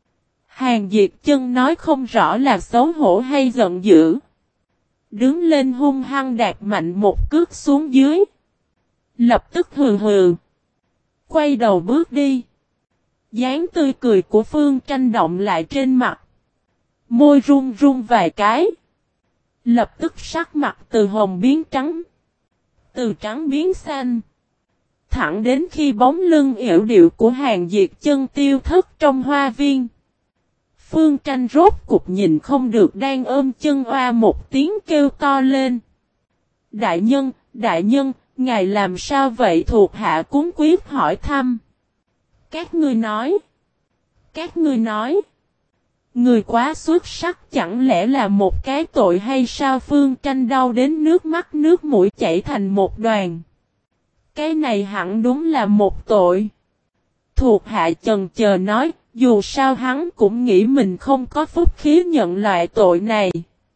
Hàn Diệt Chân nói không rõ là xấu hổ hay giận dữ. Đứng lên hung hăng đạp mạnh một cước xuống dưới. Lập tức hừ hừ. Quay đầu bước đi. Dáng tươi cười của Phương Tranh động lại trên mặt. Môi run run vài cái. Lập tức sắc mặt từ hồng biến trắng. Từ trắng biến xanh. Thẳng đến khi bóng lưng yểu điệu của Hàn Diệt Chân tiêu thất trong hoa viên. Phương Tranh rốt cục nhìn không được đang ôm chân oa một tiếng kêu to lên. Đại nhân, ngài làm sao vậy? Thuộc hạ cuống quyết hỏi thăm. Các ngươi nói. Người quá xuất sắc chẳng lẽ là một cái tội hay sao? Phương Tranh đau đến nước mắt nước mũi chảy thành một đoàn. Cái này hẳn đúng là một tội. Thuộc hạ chần chờ nói, dù sao hắn cũng nghĩ mình không có phúc khí nhận loại tội này.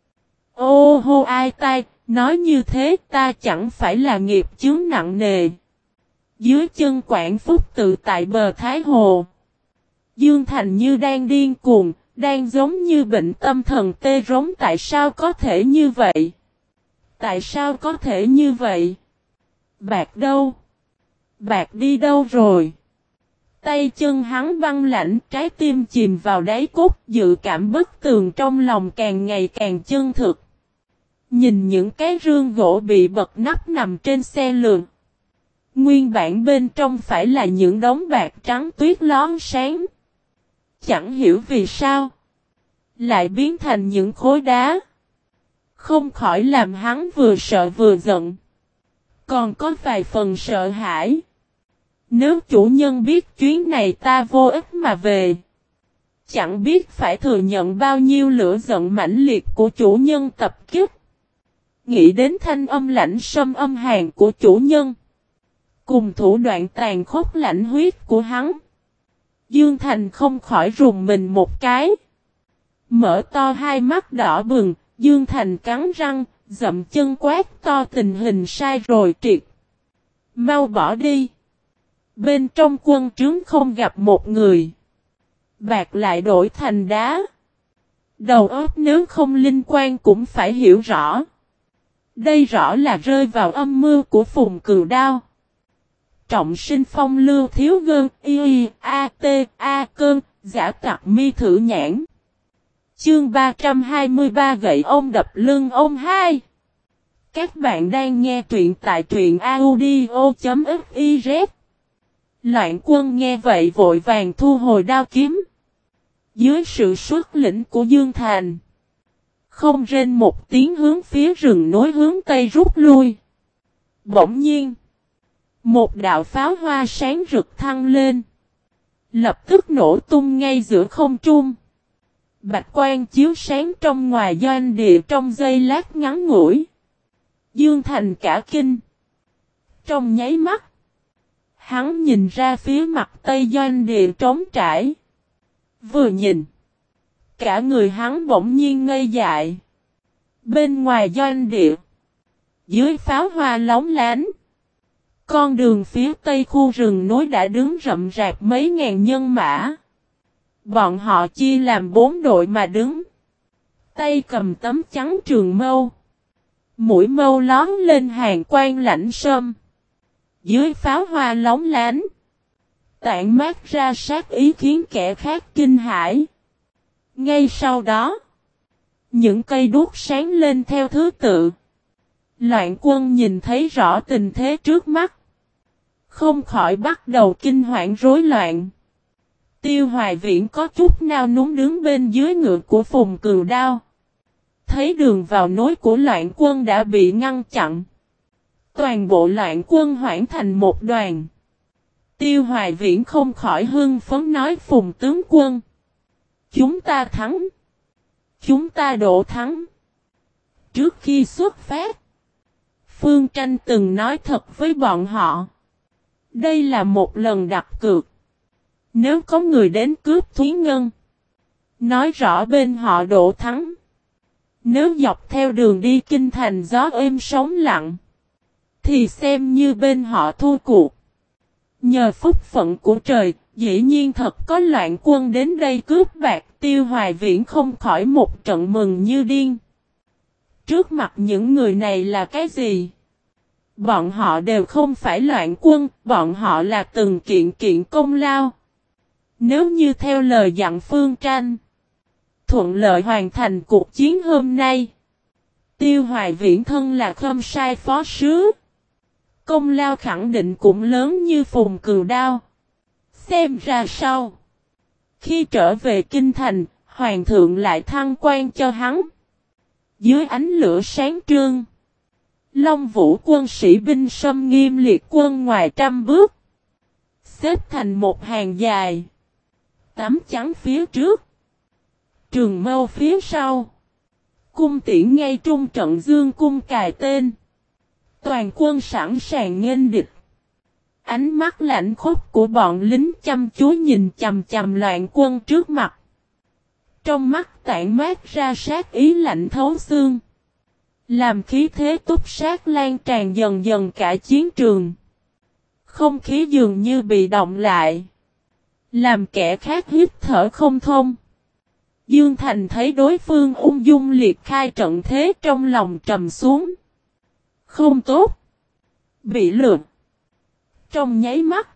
Ô hô ai tai, nói như thế ta chẳng phải là nghiệp chướng nặng nề. Dưới chân Quảng Phúc tự tại bờ Thái Hồ. Dương Thành như đang điên cuồng, đang giống như bệnh tâm thần tê rống. Tại sao có thể như vậy? Tại sao có thể như vậy? Bạc đâu? Bạc đi đâu rồi? Tay chân hắn băng lạnh, trái tim chìm vào đáy cốt, dự cảm bất tường trong lòng càng ngày càng chân thực. Nhìn những cái rương gỗ bị bật nắp nằm trên xe lường. Nguyên bản bên trong phải là những đống bạc trắng tuyết lón sáng. Chẳng hiểu vì sao. Lại biến thành những khối đá. Không khỏi làm hắn vừa sợ vừa giận. Còn có vài phần sợ hãi. Nếu chủ nhân biết chuyến này ta vô ích mà về. Chẳng biết phải thừa nhận bao nhiêu lửa giận mãnh liệt của chủ nhân tập kích. Nghĩ đến thanh âm lạnh sâm âm hàn của chủ nhân. Cùng thủ đoạn tàn khốc lạnh huyết của hắn. Dương Thành không khỏi rùng mình một cái. Mở to hai mắt đỏ bừng, Dương Thành cắn răng, dậm chân quát to tình hình sai rồi triệt. Mau bỏ đi. Bên trong quân trướng không gặp một người. Bạc lại đổi thành đá. Đầu óc nếu không linh quan cũng phải hiểu rõ. Đây rõ là rơi vào âm mưu của Phùng Cừu Đao. Trọng sinh phong lưu thiếu gơn y a t a cơn Giả tặc mi thử nhãn. Chương 323 gậy ông đập lưng ông 2. Các bạn đang nghe truyện tại truyện audio.fiz. Loạn Quân nghe vậy vội vàng thu hồi đao kiếm. Dưới sự xuất lĩnh của Dương Thành, không rên một tiếng hướng phía rừng núi hướng Tây rút lui. Bỗng nhiên, một đạo pháo hoa sáng rực thăng lên, lập tức nổ tung ngay giữa không trung. Bạch quang chiếu sáng trong ngoài doanh địa trong giây lát ngắn ngủi. Dương Thành cả kinh. Trong nháy mắt, hắn nhìn ra phía mặt Tây doanh địa trống trải. Vừa nhìn, cả người hắn bỗng nhiên ngây dại. Bên ngoài doanh địa, dưới pháo hoa lóng lánh, con đường phía tây khu rừng núi đã đứng rậm rạp mấy ngàn nhân mã. Bọn họ chia làm 4 đội mà đứng. Tay cầm tấm trắng trường mâu. Mũi mâu lón lên hàng quang lãnh sâm. Dưới pháo hoa lóng lánh, tản mát ra sát ý khiến kẻ khác kinh hãi. Ngay sau đó, những cây đuốc sáng lên theo thứ tự. Loạn Quân nhìn thấy rõ tình thế trước mắt, không khỏi bắt đầu kinh hoảng rối loạn. Tiêu Hoài Viễn có chút nao núng đứng bên dưới ngựa của Phùng Cừu Đao. Thấy đường vào nối của Loạn Quân đã bị ngăn chặn. Toàn bộ Loạn Quân hoảng thành một đoàn. Tiêu Hoài Viễn không khỏi hưng phấn nói: Phùng tướng quân, chúng ta thắng. Chúng ta đổ thắng. Trước khi xuất phát, Phương Tranh từng nói thật với bọn họ. Đây là một lần đặt cược. Nếu có người đến cướp Thúy Ngân, nói rõ bên họ đổ thắng. Nếu dọc theo đường đi kinh thành gió êm sóng lặng, thì xem như bên họ thua cuộc. Nhờ phúc phận của trời, dĩ nhiên thật có Loạn Quân đến đây cướp bạc. Tiêu Hoài Viễn không khỏi một trận mừng như điên. Trước mặt những người này là cái gì? Bọn họ đều không phải Loạn Quân, bọn họ là từng kiện kiện công lao. Nếu như theo lời dặn Phương Tranh, thuận lợi hoàn thành cuộc chiến hôm nay, Tiêu Hoài Viễn thân là khâm sai phó sứ, công lao khẳng định cũng lớn như Phùng Cừu Đao. Xem ra sau, khi trở về kinh thành, hoàng thượng lại thăng quan cho hắn. Dưới ánh lửa sáng trương, Long Vũ quân sĩ binh xâm nghiêm liệt quân ngoài 100 bước, xếp thành một hàng dài. Tấm trắng phía trước, trường mâu phía sau, cung tiễn ngay trung trận dương cung cài tên. Toàn quân sẵn sàng nghênh địch. Ánh mắt lạnh khốc của bọn lính chăm chú nhìn chằm chằm Loạn Quân trước mặt. Trong mắt tản mát ra sát ý lạnh thấu xương, làm khí thế túc sát lan tràn dần dần cả chiến trường. Không khí dường như bị động lại, làm kẻ khác hít thở không thông. Dương Thành thấy đối phương ung dung liệt khai trận thế, trong lòng trầm xuống. Không tốt. Bị lừa. Trong nháy mắt,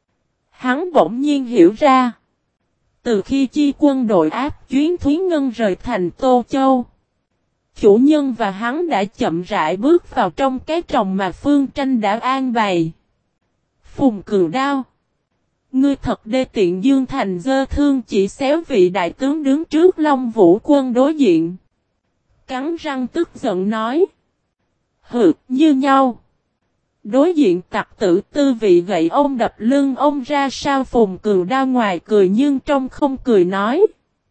hắn bỗng nhiên hiểu ra. Từ khi chi quân đội áp chuyến Thúy Ngân rời thành Tô Châu, chủ nhân và hắn đã chậm rãi bước vào trong cái tròng mà Phương Tranh đã an bày. Phùng Cừu Đao, ngươi thật đê tiện. Dương Thành giơ thương chỉ xéo vị đại tướng đứng trước Long Vũ quân đối diện. Cắn răng tức giận nói: Hừ, như nhau. Đối diện tặc tử Tư vị gậy ông đập lưng ông ra sao? Phùng Cừu Đao ngoài cười nhưng trong không cười nói: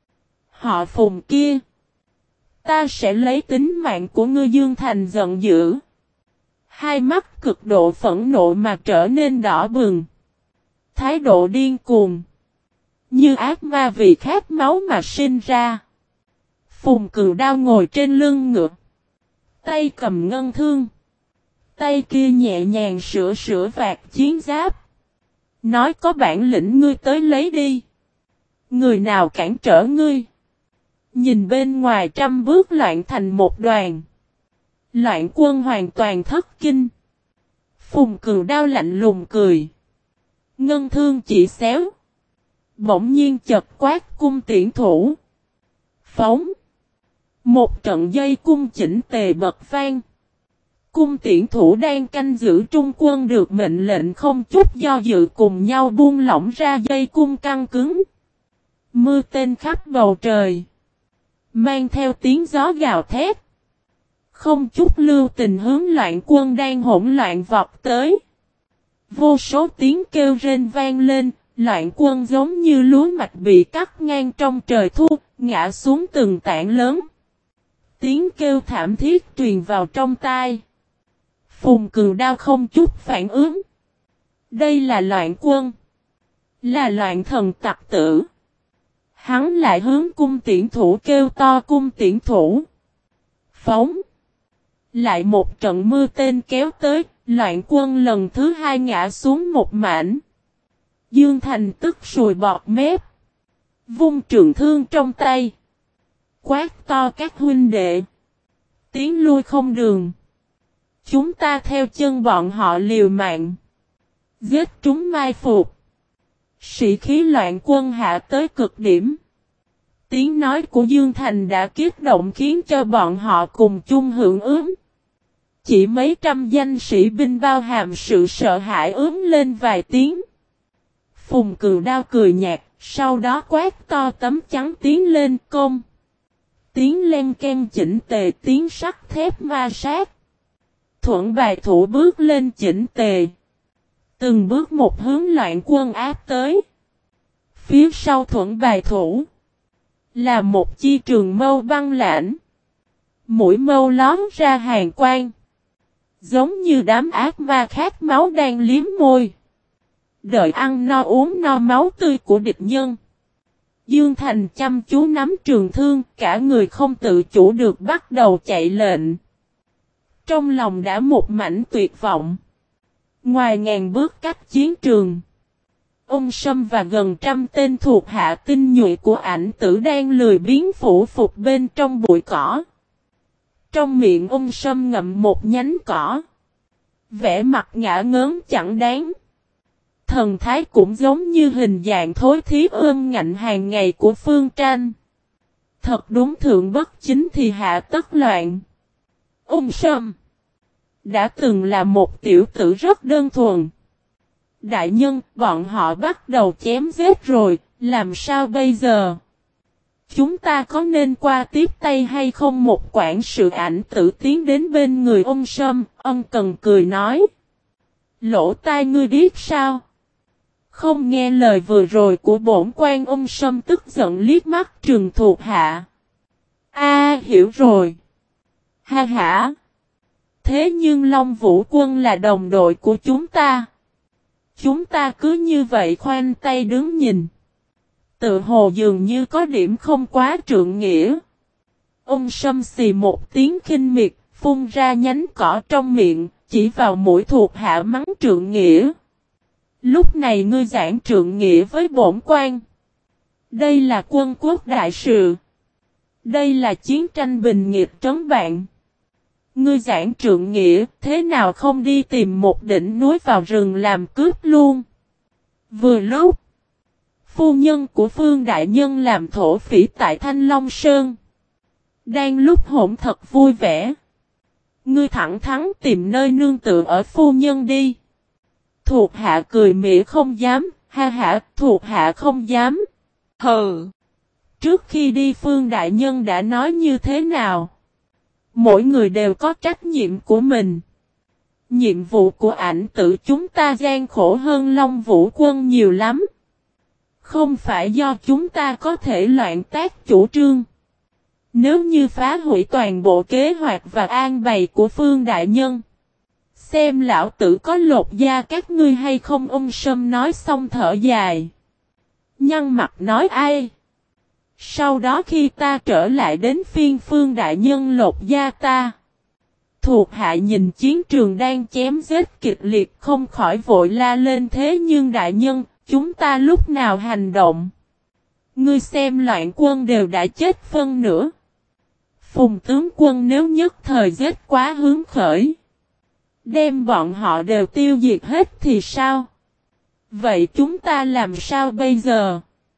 Họ Phùng kia, ta sẽ lấy tính mạng của ngươi. Dương Thành giận dữ, hai mắt cực độ phẫn nộ mà trở nên đỏ bừng, thái độ điên cuồng, như ác ma vì khát máu mà sinh ra. Phùng Cừu Đao ngồi trên lưng ngựa, tay cầm ngân thương, tay kia nhẹ nhàng sửa vạt chiến giáp. Nói: có bản lĩnh ngươi tới lấy đi. Người nào cản trở ngươi? Nhìn bên ngoài 100 bước loạn thành một đoàn. Loạn Quân hoàn toàn thất kinh. Phùng Cừu Đao lạnh lùng cười, ngân thương chỉ xéo. Bỗng nhiên chợt quát cung tiễn thủ. Phóng. Một trận dây cung chỉnh tề bật vang. Cung tiễn thủ đang canh giữ trung quân được mệnh lệnh không chút do dự cùng nhau buông lỏng ra dây cung căng cứng. Mưa tên khắp bầu trời. Mang theo tiếng gió gào thét. Không chút lưu tình hướng loạn quân đang hỗn loạn vọt tới. Vô số tiếng kêu rên vang lên, loạn quân giống như lúa mạch bị cắt ngang trong trời thu, ngã xuống từng tảng lớn. Tiếng kêu thảm thiết truyền vào trong tai. Phùng Cường Đao không chút phản ứng. Đây là loạn quân. Là loạn thần tặc tử. Hắn lại hướng cung tiễn thủ kêu to cung tiễn thủ. Phóng. Lại một trận mưa tên kéo tới, loạn quân lần thứ hai ngã xuống một mảnh. Dương Thành tức sùi bọt mép. Vung trường thương trong tay. Quát to các huynh đệ. Tiến lui không đường. Chúng ta theo chân bọn họ liều mạng. Giết chúng mai phục. Sĩ khí loạn quân hạ tới cực điểm. Tiếng nói của Dương Thành đã kích động khiến cho bọn họ cùng chung hưởng ứng. Chỉ mấy trăm danh sĩ binh bao hàm sự sợ hãi ướm lên vài tiếng. Phùng Cường Đao cười nhạt, sau đó quát to tấm trắng tiến lên công. Tiếng len ken chỉnh tề, tiếng sắt thép ma sát. Thuận bài thủ bước lên chỉnh tề. Từng bước một hướng loạn quân áp tới. Phía sau thuận bài thủ là một chi trường mâu băng lãnh. Mũi mâu lóm ra hàn quang. Giống như đám ác ma khát máu đang liếm môi. Đợi ăn no uống no máu tươi của địch nhân. Dương Thành chăm chú nắm trường thương, cả người không tự chủ được bắt đầu chạy lệnh. Trong lòng đã một mảnh tuyệt vọng. Ngoài ngàn bước cách chiến trường, ông Sâm và gần trăm tên thuộc hạ tinh nhuệ của ảnh tử đang lười biếng phủ phục bên trong bụi cỏ. Trong miệng ông Sâm ngậm một nhánh cỏ. Vẻ mặt ngả ngớn chẳng đáng. Thần thái cũng giống như hình dạng thối thí ương ngạnh hàng ngày của Phương Tranh. Thật đúng thượng bất chính thì hạ tất loạn. Ông Sâm đã từng là một tiểu tử rất đơn thuần. Đại nhân, bọn họ bắt đầu chém giết rồi, làm sao bây giờ? Chúng ta có nên qua tiếp tay hay không? Một quản sự ảnh tử tiến đến bên người ông Sâm, ân cần cười nói. Lỗ tai ngươi điếc sao? Không nghe lời vừa rồi của bổn quan. Ông Sâm tức giận liếc mắt trừng thuộc hạ. Hiểu rồi. Ha hả. Thế nhưng Long Vũ Quân là đồng đội của chúng ta. Chúng ta cứ như vậy khoanh tay đứng nhìn. Tự hồ dường như có điểm không quá trượng nghĩa. Ông Sâm xì một tiếng khinh miệt, phun ra nhánh cỏ trong miệng, chỉ vào mũi thuộc hạ mắng trượng nghĩa. Lúc này ngươi giảng trượng nghĩa với bổn quan. Đây là quân quốc đại sự. Đây là chiến tranh bình nghiệp trấn bạn. Ngươi giảng trượng nghĩa, thế nào không đi tìm một đỉnh núi vào rừng làm cướp luôn. Vừa lúc, phu nhân của Phương Đại Nhân làm thổ phỉ tại Thanh Long Sơn. Đang lúc hỗn thật vui vẻ. Ngươi thẳng thắn tìm nơi nương tựa ở phu nhân đi. Thuộc hạ cười mỉa không dám, ha hả, thuộc hạ không dám. Hừ. Trước khi đi Phương Đại Nhân đã nói như thế nào? Mỗi người đều có trách nhiệm của mình. Nhiệm vụ của ảnh tử chúng ta gian khổ hơn Long Vũ Quân nhiều lắm. Không phải do chúng ta có thể loạn tác chủ trương. Nếu như phá hủy toàn bộ kế hoạch và an bày của Phương Đại Nhân, xem lão tử có lột da các ngươi hay không. Ông Sâm nói xong thở dài. Nhăn mặt nói ai? Sau đó khi ta trở lại đến phiên Phương Đại Nhân lột da ta. Thuộc hạ nhìn chiến trường đang chém giết kịch liệt không khỏi vội la lên. Thế nhưng Đại Nhân, chúng ta lúc nào hành động? Ngươi xem loạn quân đều đã chết phân nửa. Phùng tướng quân nếu nhất thời giết quá hứng khởi, đem bọn họ đều tiêu diệt hết thì sao? Vậy chúng ta làm sao bây giờ?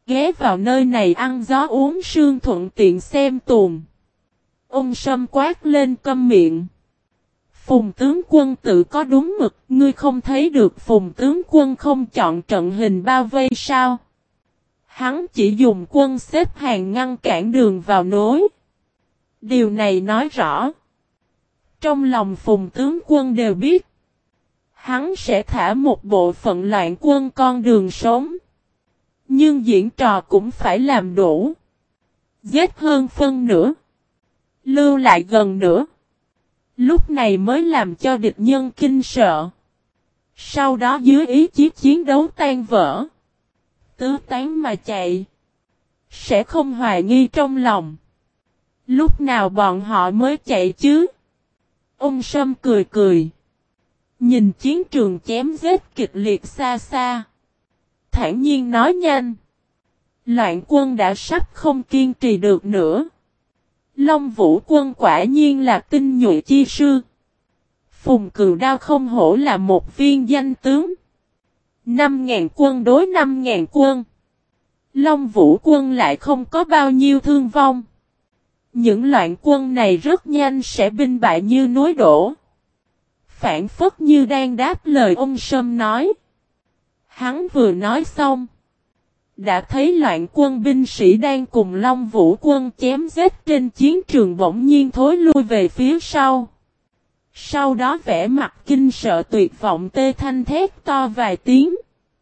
ghé vào nơi này ăn gió uống sương thuận tiện xem tuồng. Ông Sâm quát lên câm miệng. Phùng tướng quân tự có đúng mực, ngươi không thấy được Phùng tướng quân không chọn trận hình bao vây sao? Hắn chỉ dùng quân xếp hàng ngăn cản đường vào nối. Điều này nói rõ. Trong lòng Phùng tướng quân đều biết. Hắn sẽ thả một bộ phận loạn quân con đường sống. Nhưng diễn trò cũng phải làm đủ. Giết hơn phân nữa. Lưu lại gần nữa. Lúc này mới làm cho địch nhân kinh sợ. Sau đó dưới ý chí chiến đấu tan vỡ. Tứ tán mà chạy. Sẽ không hoài nghi trong lòng. Lúc nào bọn họ mới chạy chứ? Ông Sâm cười cười. Nhìn chiến trường chém giết kịch liệt xa xa. Thản nhiên nói nhanh. Loạn quân đã sắp không kiên trì được nữa. Long Vũ quân quả nhiên là tinh nhuệ chi sư. Phùng Cừu Đao không hổ là một viên danh tướng. 5.000 quân đối 5.000 quân. Long Vũ quân lại không có bao nhiêu thương vong. Những loạn quân này rất nhanh sẽ binh bại như núi đổ. Phản phất như đang đáp lời ông Sâm nói. Hắn vừa nói xong. Đã thấy loạn quân binh sĩ đang cùng Long Vũ quân chém giết trên chiến trường bỗng nhiên thối lui về phía sau. Sau đó vẻ mặt kinh sợ tuyệt vọng tê thanh thét to vài tiếng.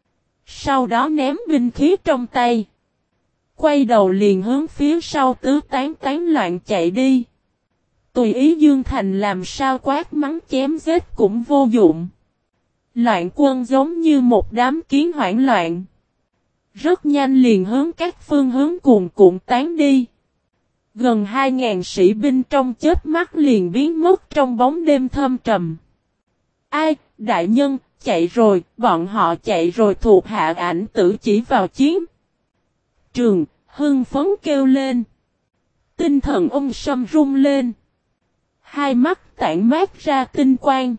Sau đó ném binh khí trong tay. Quay đầu liền hướng phía sau tứ tán loạn chạy đi. Tùy ý Dương Thành làm sao quát mắng chém giết cũng vô dụng. Loạn quân giống như một đám kiến hoảng loạn. Rất nhanh liền hướng các phương hướng cuồn cuộn tán đi. Gần 2.000 sĩ binh trong chớp mắt liền biến mất trong bóng đêm thâm trầm. Ai, đại nhân, chạy rồi, bọn họ chạy rồi thuộc hạ Ảnh Tử chỉ vào chiến trường, hưng phấn kêu lên. Tinh thần ông Sâm rung lên. Hai mắt tản mát ra tinh quang.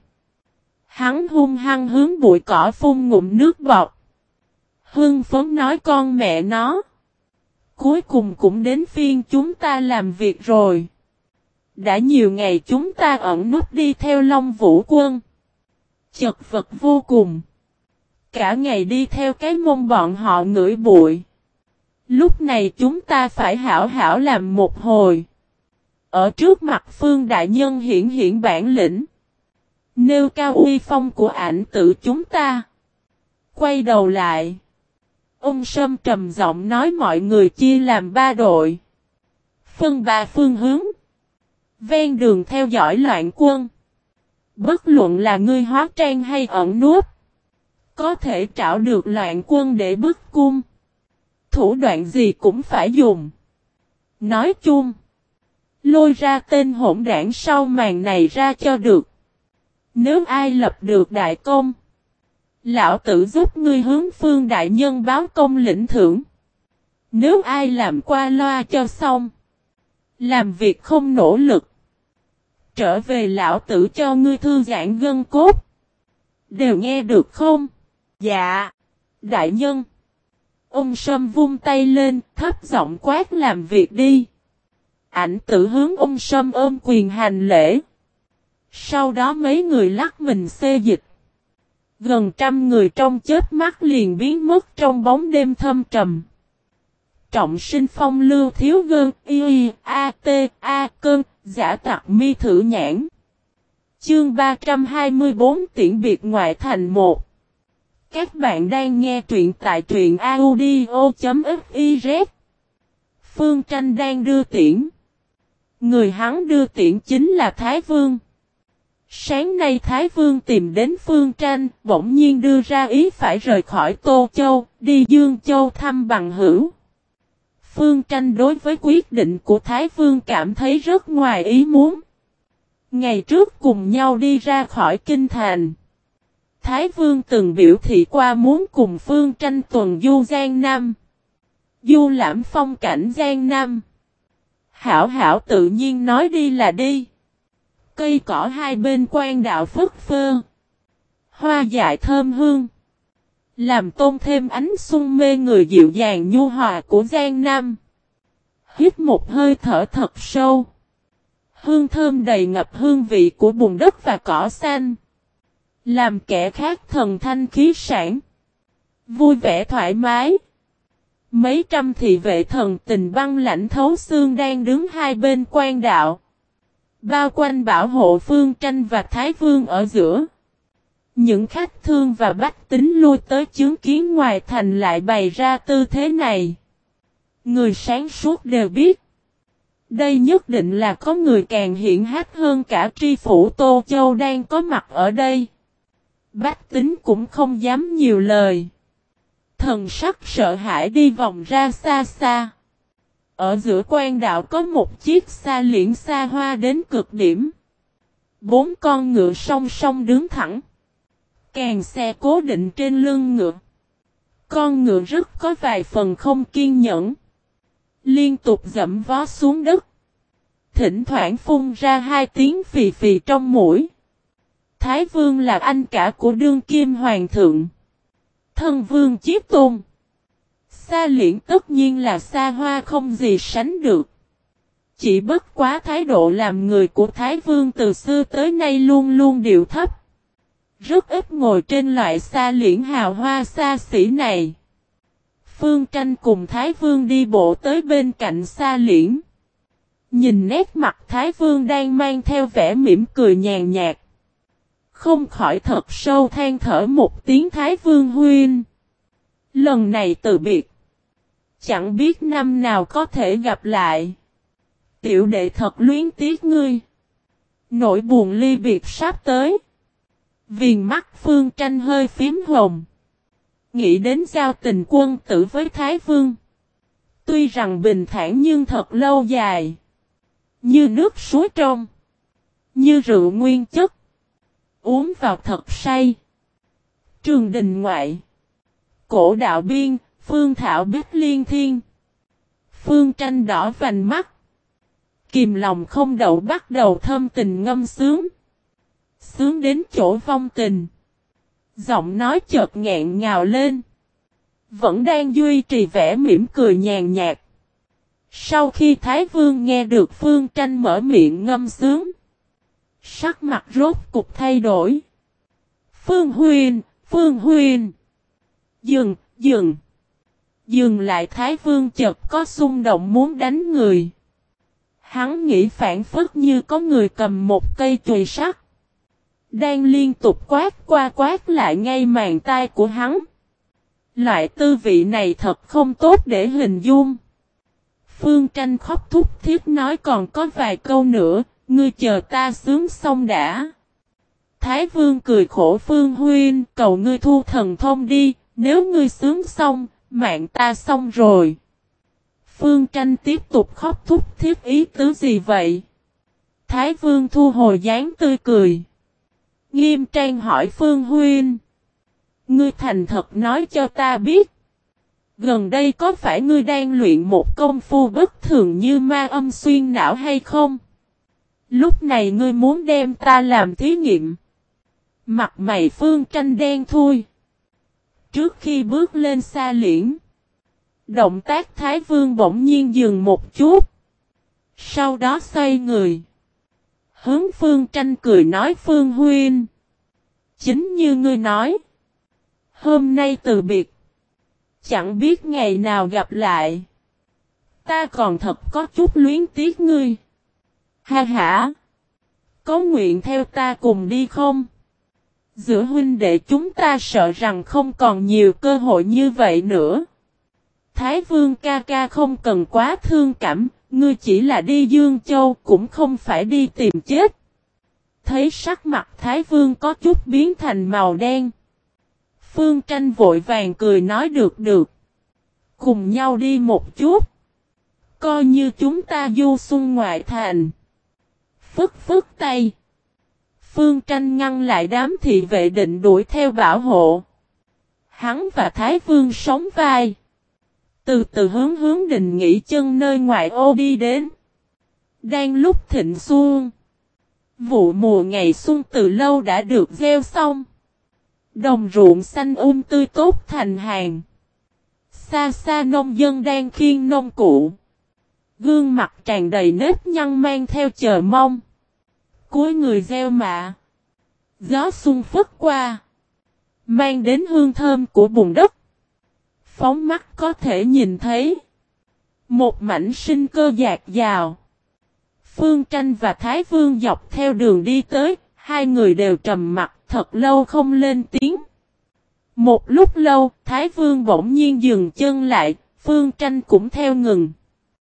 Hắn hung hăng hướng bụi cỏ phun ngụm nước bọt. Hưng phấn nói con mẹ nó. Cuối cùng cũng đến phiên chúng ta làm việc rồi. Đã nhiều ngày chúng ta ẩn núp đi theo Long Vũ quân. Chật vật vô cùng. Cả ngày đi theo cái mông bọn họ ngửi bụi. Lúc này chúng ta phải hảo hảo làm một hồi. Ở trước mặt Phương Đại Nhân hiển bản lĩnh. Nêu cao uy phong của Ảnh Tử chúng ta. Quay đầu lại. Ông Sâm trầm giọng nói mọi người chia làm 3 đội. Phân 3 phương hướng. Ven đường theo dõi loạn quân. Bất luận là ngươi hóa trang hay ẩn núp. Có thể trảo được loạn quân để bức cung. Thủ đoạn gì cũng phải dùng. Nói chung. Lôi ra tên hỗn đảng sau màn này ra cho được. Nếu ai lập được đại công. Lão tử giúp ngươi hướng Phương Đại Nhân báo công lĩnh thưởng. Nếu ai làm qua loa cho xong. Làm việc không nỗ lực. Trở về lão tử cho ngươi thư giãn gân cốt. Đều nghe được không? Dạ. Đại nhân. Ông Sâm vung tay lên, thấp giọng quát làm việc đi. Ảnh Tử hướng ông Sâm ôm quyền hành lễ. Sau đó mấy người lắc mình xê dịch. Gần 100 người trong chớp mắt liền biến mất trong bóng đêm thâm trầm. Trọng Sinh phong lưu thiếu gơn, cơn, giả tặc mi thử nhãn. Chương 324 tiễn biệt ngoại thành 1. Các bạn đang nghe truyện tại truyện audio.fiz. Phương Tranh đang đưa tiễn. Người hắn đưa tiễn chính là Thái Vương. Sáng nay Thái Vương tìm đến Phương Tranh, bỗng nhiên đưa ra ý phải rời khỏi Tô Châu, đi Dương Châu thăm bằng hữu. Phương Tranh đối với quyết định của Thái Vương cảm thấy rất ngoài ý muốn. Ngày trước cùng nhau đi ra khỏi kinh thành. Thái Vương từng biểu thị qua muốn cùng Phương Tranh tuần du Giang Nam. Du lãm phong cảnh Giang Nam. Hảo tự nhiên nói đi là đi. Cây cỏ hai bên quan đạo phất phơ. Hoa dại thơm hương. Làm tôn thêm ánh xuân mê người dịu dàng nhu hòa của Giang Nam. Hít một hơi thở thật sâu. Hương thơm đầy ngập hương vị của bùn đất và cỏ xanh. Làm kẻ khác thần thanh khí sản. Vui vẻ thoải mái. Mấy trăm thị vệ thần tình băng lãnh thấu xương đang đứng hai bên quan đạo. Bao quanh bảo hộ Phương Tranh và Thái Vương ở giữa. Những khách thương và bách tính lui tới chứng kiến ngoài thành lại bày ra tư thế này. Người sáng suốt đều biết. Đây nhất định là có người càng hiển hách hơn cả tri phủ Tô Châu đang có mặt ở đây. Bách tính cũng không dám nhiều lời. Thần sắc sợ hãi đi vòng ra xa xa. Ở giữa quan đạo có một chiếc xa liễn xa hoa đến cực điểm. 4 con ngựa song song đứng thẳng. Càng xe cố định trên lưng ngựa. Con ngựa rất có vài phần không kiên nhẫn. Liên tục dẫm vó xuống đất. Thỉnh thoảng phun ra 2 tiếng phì phì trong mũi. Thái Vương là anh cả của đương kim hoàng thượng. Thân vương Chiết Tôn. Xa liễn tất nhiên là xa hoa không gì sánh được. Chỉ bất quá thái độ làm người của Thái Vương từ xưa tới nay luôn luôn điệu thấp. Rất ít ngồi trên loại xa liễn hào hoa xa xỉ này. Phương Tranh cùng Thái Vương đi bộ tới bên cạnh xa liễn. Nhìn nét mặt Thái Vương đang mang theo vẻ mỉm cười nhàn nhạt. Không khỏi thật sâu than thở một tiếng Thái Vương huynh. Lần này từ biệt. Chẳng biết năm nào có thể gặp lại. Tiểu đệ thật luyến tiếc ngươi. Nỗi buồn ly biệt sắp tới. Viền mắt Phương Tranh hơi phím hồng. Nghĩ đến giao tình quân tử với Thái Vương. Tuy rằng bình thản nhưng thật lâu dài. Như nước suối trong. Như rượu nguyên chất. Uống vào thật say. Trường đình ngoại. Cổ đạo biên, Phương Thảo biết liên thiên. Phương Tranh đỏ vành mắt. Kìm lòng không đậu bắt đầu thâm tình ngâm sướng. Sướng đến chỗ vong tình. Giọng nói chợt nghẹn ngào lên. Vẫn đang duy trì vẻ mỉm cười nhàn nhạt. Sau khi Thái Vương nghe được Phương Tranh mở miệng ngâm sướng. Sắc mặt rốt cục thay đổi. Phương Huyền, Phương Huyền. Dừng, dừng. Dừng lại Thái Vương chợt có xung động muốn đánh người. Hắn nghĩ phản phất như có người cầm một cây chùy sắt. Đang liên tục quát qua quát lại ngay màng tai của hắn. Loại tư vị này thật không tốt để hình dung. Phương Tranh khóc thút thít nói còn có vài câu nữa, ngươi chờ ta sướng xong đã. Thái Vương cười khổ Phương huynh, cầu ngươi thu thần thông đi, nếu ngươi sướng xong, mạng ta xong rồi. Phương Tranh tiếp tục khóc thút thít ý tứ gì vậy? Thái Vương thu hồi dáng tươi cười. Nghiêm trang hỏi Phương huynh. Ngươi thành thật nói cho ta biết. Gần đây có phải ngươi đang luyện một công phu bất thường như ma âm xuyên não hay không? Lúc này ngươi muốn đem ta làm thí nghiệm. Mặt mày Phương Tranh đen thui. Trước khi bước lên xa liễn. Động tác Thái Vương bỗng nhiên dừng một chút. Sau đó xoay người. Hướng Phương Tranh cười nói Phương huynh. Chính như ngươi nói. Hôm nay từ biệt. Chẳng biết ngày nào gặp lại. Ta còn thật có chút luyến tiếc ngươi. Ha ha. Có nguyện theo ta cùng đi không? Giữa huynh đệ chúng ta sợ rằng không còn nhiều cơ hội như vậy nữa. Thái Vương ca ca không cần quá thương cảm. Ngươi chỉ là đi Dương Châu cũng không phải đi tìm chết. Thấy sắc mặt Thái Vương có chút biến thành màu đen. Phương Tranh vội vàng cười nói được được. Cùng nhau đi một chút. Coi như chúng ta du xuân ngoại thành. Phất phất tay. Phương Tranh ngăn lại đám thị vệ định đuổi theo bảo hộ. Hắn và Thái Vương sóng vai. Từ từ hướng Đình nghỉ chân nơi ngoại ô đi đến. Đang lúc thịnh xuân. Vụ mùa ngày xuân từ lâu đã được gieo xong. Đồng ruộng xanh tươi tốt thành hàng. Xa xa nông dân đang khiêng nông cụ. Gương mặt tràn đầy nếp nhăn mang theo chờ mong. Cuối người gieo mạ. Gió xuân phất qua. Mang đến hương thơm của bùn đất. Phóng mắt có thể nhìn thấy. Một mảnh sinh cơ dạt dào. Phương Tranh và Thái Vương dọc theo đường đi tới. Hai người đều trầm mặt thật lâu không lên tiếng. Một lúc lâu, Thái Vương bỗng nhiên dừng chân lại. Phương Tranh cũng theo ngừng.